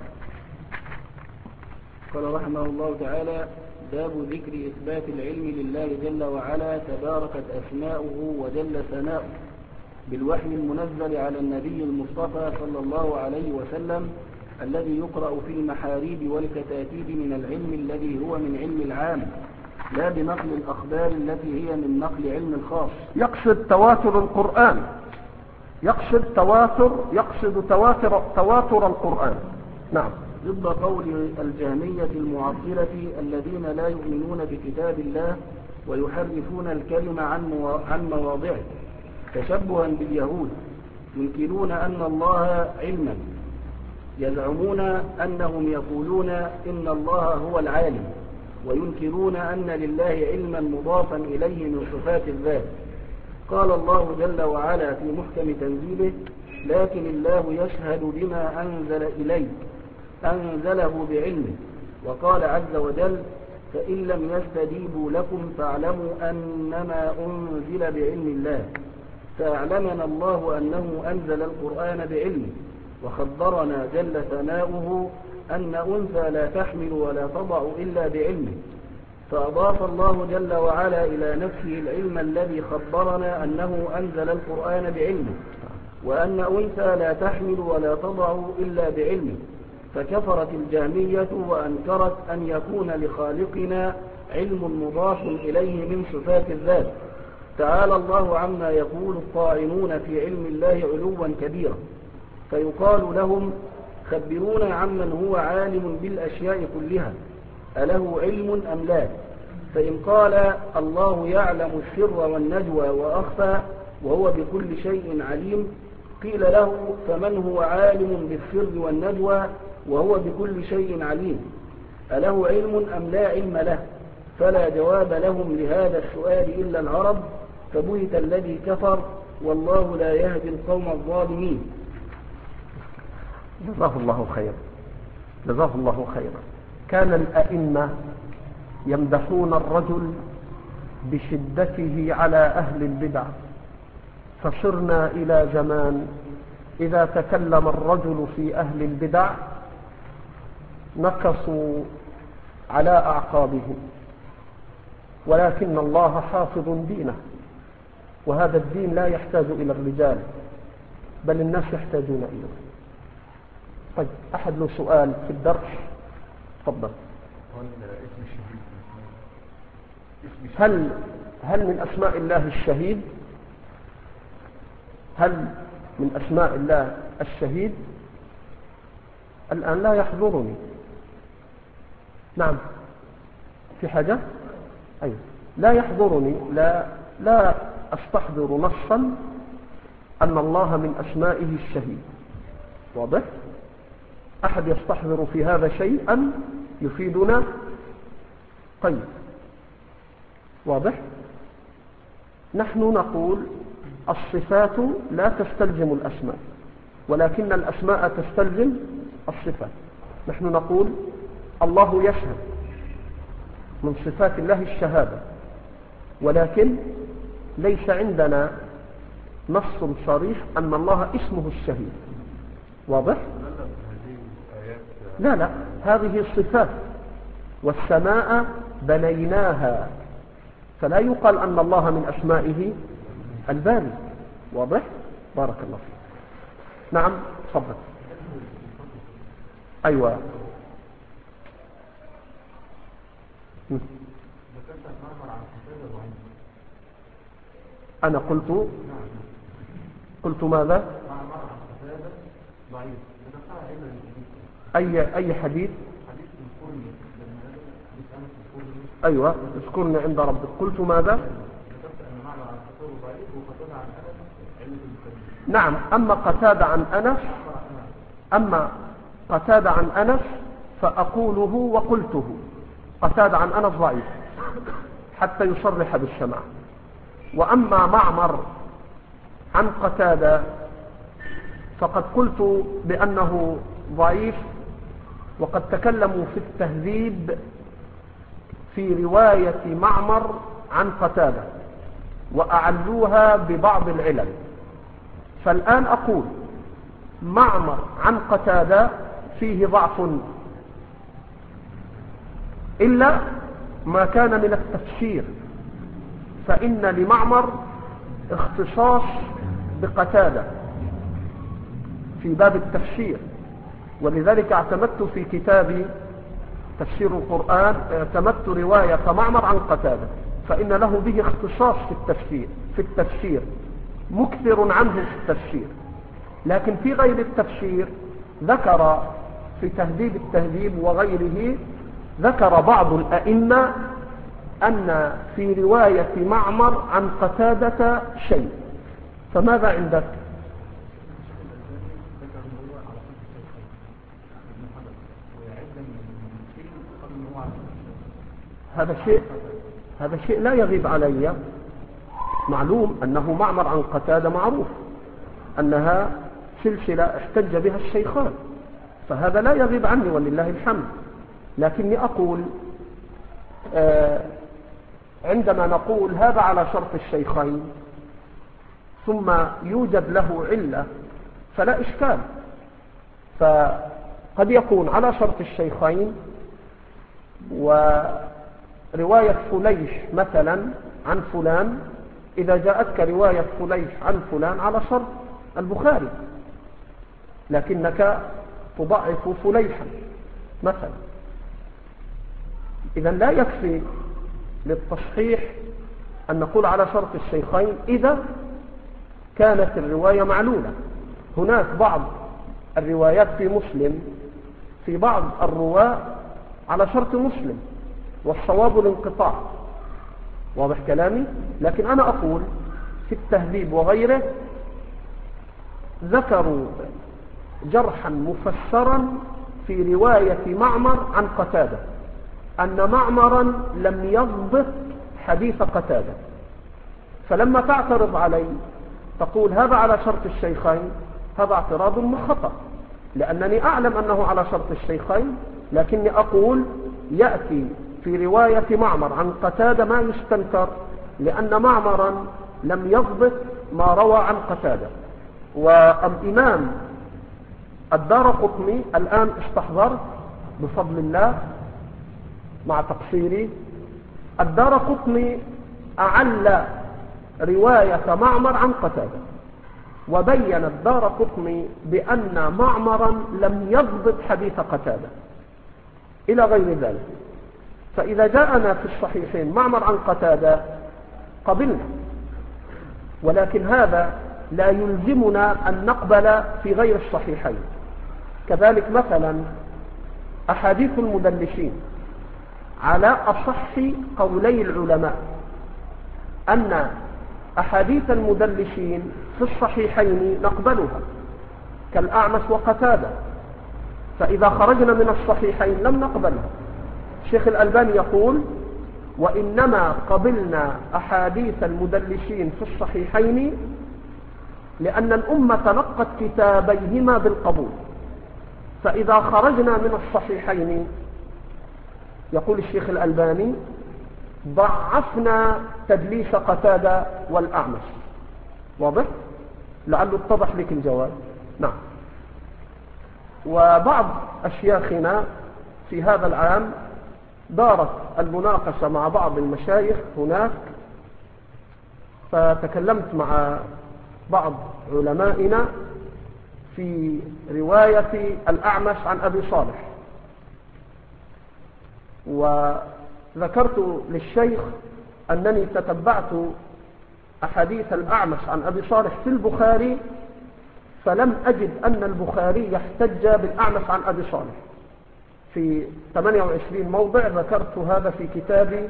قال رحمه الله تعالى باب ذكر إثبات العلم لله جل وعلا تباركت أسماؤه وجل ثناؤه بالوحي المنزل على النبي المصطفى صلى الله عليه وسلم الذي يقرأ في المحاريب والكتاتيب من العلم الذي هو من علم العام، لا بنقل الأخبار التي هي من نقل علم الخاص. يقصد تواتر القرآن، يقصد تواتر يقصد تواتر تواتر القرآن. نعم. ضد قول الجهمية المعطلة الذين لا يؤمنون بكتاب الله ويحرفون الكلمة عن عن مواضعه تشبها باليهود، ينكرون أن الله علما، يزعمون أنهم يقولون إن الله هو العالم، وينكرون أن لله علما مضافا إليه من صفات الذات. قال الله جل وعلا في محكم تنزيله لكن الله يشهد بما أنزل إليك أنزله بعلمه. وقال عز وجل فإن لم يستجيبوا لكم فاعلموا أنما أنزل بعلم الله. فأعلمنا الله أنه أنزل القرآن بعلمه، وخبرنا جل ثناؤه أن أنثى لا تحمل ولا تضع إلا بعلمه. فأضاف الله جل وعلا إلى نفسه العلم الذي خبرنا أنه أنزل القرآن بعلمه، وأن أنثى لا تحمل ولا تضع إلا بعلمه. فكفرت الجهمية وأنكرت أن يكون لخالقنا علم مضاف إليه من صفات الذات. تعالى الله عما يقول الطاعنون في علم الله علوا كبيرا. فيقال لهم خبرونا عمن هو عالم بالأشياء كلها، أله علم أم لا؟ فإن قال الله يعلم السر والنجوى وأخفى وهو بكل شيء عليم، قيل له فمن هو عالم بالسر والنجوى وهو بكل شيء عليم، أله علم أم لا علم له؟ فلا جواب لهم لهذا السؤال إلا العرب، فبهت الذي كفر والله لا يهدي القوم الظالمين. جزاه الله خيرا، جزاه الله خيرا. كان الأئمة يمدحون الرجل بشدته على أهل البدع، فصرنا إلى زمان إذا تكلم الرجل في أهل البدع نكصوا على أعقابهم، ولكن الله حافظ دينه، وهذا الدين لا يحتاج إلى الرجال بل الناس يحتاجون إليه. طيب، أحد له سؤال في الدرس؟ تفضل. هل هل من أسماء الله الشهيد؟ هل من أسماء الله الشهيد؟ الآن لا يحضرني. نعم، في حاجة؟ أيوة، لا يحضرني، لا لا أستحضر نصا أن الله من أسمائه الشهيد. واضح؟ أحد يستحضر في هذا شيئا يفيدنا؟ طيب، واضح؟ نحن نقول الصفات لا تستلزم الأسماء، ولكن الأسماء تستلزم الصفات. نحن نقول الله يشهد، من صفات الله الشهادة، ولكن ليس عندنا نص صريح أن الله اسمه الشهيد. واضح؟ لا لا، هذه الصفات، والسماء بنيناها، فلا يقال أن الله من أسمائه الباري. واضح؟ بارك الله فيك. نعم، تفضل. أيوة. أنا قلت قلت ماذا؟ أي أي حديث؟ أيوة، اذكرني عند ربك. قلت ماذا؟ نعم. أما قتادة عن أنس أما قتادة عن أنس فأقوله وقلته. قتادة عن أنس ضعيف حتى يصرح بالسماع. وأما معمر عن قتادة فقد قلت بأنه ضعيف، وقد تكلموا في التهذيب في رواية معمر عن قتادة وأعلوها ببعض العلل. فالآن أقول معمر عن قتادة فيه ضعف، إلا ما كان من التفسير، فإن لمعمر اختصاص بقتادة في باب التفسير، ولذلك اعتمدت في كتابي تفسير القرآن اعتمدت رواية معمر عن قتادة، فإن له به اختصاص في التفسير في التفسير مكثر عنه في التفسير. لكن في غير التفسير ذكر في تهذيب التهذيب وغيره، ذكر بعض الأئمة أن في رواية معمر عن قتادة شيء. فماذا عندك؟ هذا شيء هذا شيء لا يغيب علي. معلوم أنه معمر عن قتادة معروف أنها سلسلة احتج بها الشيخان، فهذا لا يغيب عني ولله الحمد. لكني أقول آه عندما نقول هذا على شرط الشيخين ثم يوجد له علة فلا إشكال. فقد يكون على شرط الشيخين ورواية فليش مثلا عن فلان، إذا جاءتك رواية فليش عن فلان على شرط البخاري، لكنك تضعف فليحا مثلا. إذا لا يكفي للتصحيح أن نقول على شرط الشيخين إذا كانت الرواية معلولة. هناك بعض الروايات في مسلم في بعض الرواة على شرط مسلم والصواب الانقطاع، واضح كلامي؟ لكن أنا أقول في التهذيب وغيره ذكروا جرحا مفسرا في رواية معمر عن قتادة أن معمرا لم يضبط حديث قتادة، فلما تعترض علي تقول هذا على شرط الشيخين، هذا اعتراض خطأ، لأنني أعلم أنه على شرط الشيخين، لكني أقول يأتي في رواية معمر عن قتادة ما يستنكر، لأن معمرا لم يضبط ما روى عن قتادة. والإمام الدارقطني الآن استحضرت بفضل الله مع تقصيري، الدارقطني أعلى رواية معمر عن قتادة، وبين الدارقطني بأن معمرا لم يضبط حديث قتادة إلى غير ذلك. فإذا جاءنا في الصحيحين معمر عن قتادة قبلنا، ولكن هذا لا يلزمنا أن نقبل في غير الصحيحين. كذلك مثلا أحاديث المدلسين على أصح قولي العلماء أن أحاديث المدلسين في الصحيحين نقبلها كالأعمش وقتادة، فإذا خرجنا من الصحيحين لم نقبلها. الشيخ الألباني يقول وإنما قبلنا أحاديث المدلسين في الصحيحين لأن الأمة تلقت كتابيهما بالقبول، فإذا خرجنا من الصحيحين يقول الشيخ الألباني ضعفنا تدليس قتادة والأعمش. واضح؟ لعله اتضح لك الجواب. نعم. وبعض أشياخنا في هذا العام دارت المناقشة مع بعض المشايخ هناك، فتكلمت مع بعض علمائنا في رواية الأعمش عن أبي صالح، وذكرت للشيخ أنني تتبعت أحاديث الأعمش عن أبي صالح في البخاري، فلم أجد أن البخاري يحتج بالأعمش عن أبي صالح في ثمانية وعشرين موضع. ذكرت هذا في كتابي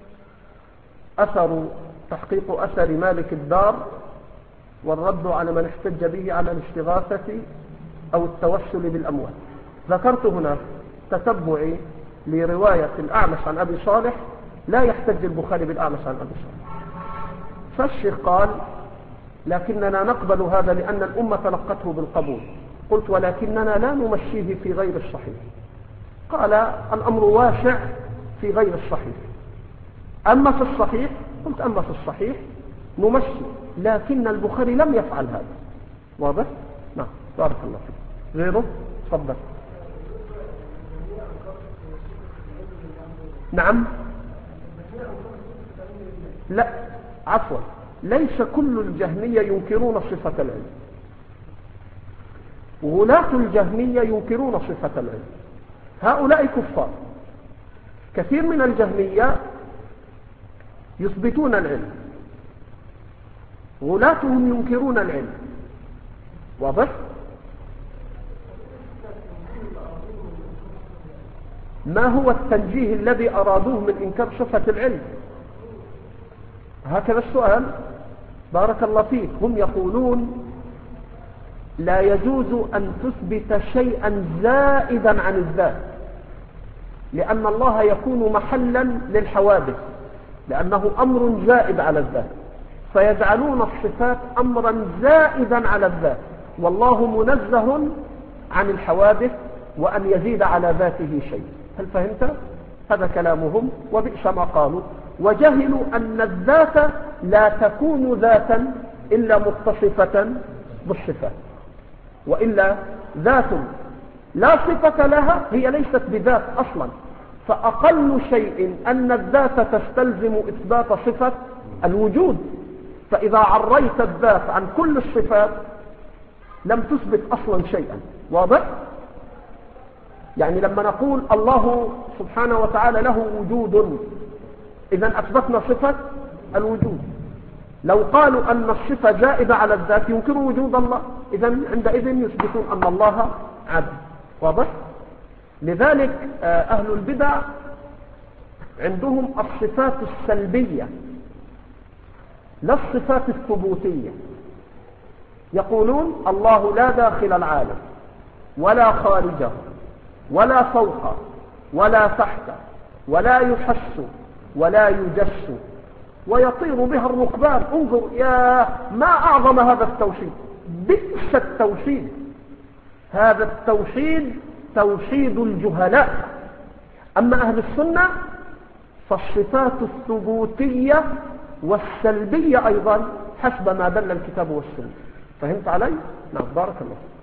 أثر تحقيق أثر مالك الدار والرد على من احتج به على الاستغاثة أو التوسل بالأموال. ذكرت هنا تتبعي لرواية الأعمش عن أبي صالح لا يحتج البخاري بالأعمش عن أبي صالح. فالشيخ قال لكننا نقبل هذا لأن الأمة تلقته بالقبول. قلت ولكننا لا نمشيه في غير الصحيح. قال الأمر واسع في غير الصحيح، أما في الصحيح قلت أما في الصحيح نمشي، لكن البخاري لم يفعل هذا. واضح؟ نعم. بارك الله فيك. غيره؟ تفضل. نعم. لا عفوا، ليس كل الجهمية ينكرون صفة العلم، غلاة الجهمية ينكرون صفة العلم، هؤلاء كفار. كثير من الجهمية يثبتون العلم، غلاتهم ينكرون العلم. واضح؟ ما هو التنجيه الذي أرادوه من إنكار صفة العلم؟ هكذا السؤال. بارك الله فيك. هم يقولون لا يجوز أن تثبت شيئا زائدا عن الذات، لأن الله يكون محلا للحوادث، لأنه أمر زائد على الذات، فيجعلون الصفات أمرا زائدا على الذات، والله منزه عن الحوادث وأن يزيد على ذاته شيء. هل فهمت؟ هذا كلامهم وبئس ما قالوا، وجهلوا أن الذات لا تكون ذاتا إلا متصفة بالصفات، وإلا ذات لا صفة لها هي ليست بذات أصلا. فأقل شيء أن الذات تستلزم إثبات صفة الوجود، فإذا عريت الذات عن كل الصفات لم تثبت أصلا شيئا. واضح؟ يعني لما نقول الله سبحانه وتعالى له وجود، إذا أثبتنا صفة الوجود. لو قالوا أن الصفة زائدة على الذات ينكروا وجود الله، إذا عندئذ يثبتون أن الله عدم. واضح؟ لذلك أهل البدع عندهم الصفات السلبية لا الصفات الثبوتية. يقولون الله لا داخل العالم ولا خارجه ولا فوق ولا تحت ولا يحس ولا يجس ويطير بها الركبان. انظر يا ما أعظم هذا التوحيد، بئس التوحيد. هذا التوحيد توحيد الجهلاء. أما أهل السنة فالصفات الثبوتية والسلبية أيضا حسب ما دل الكتاب والسنة. فهمت علي؟ نعم، بارك الله.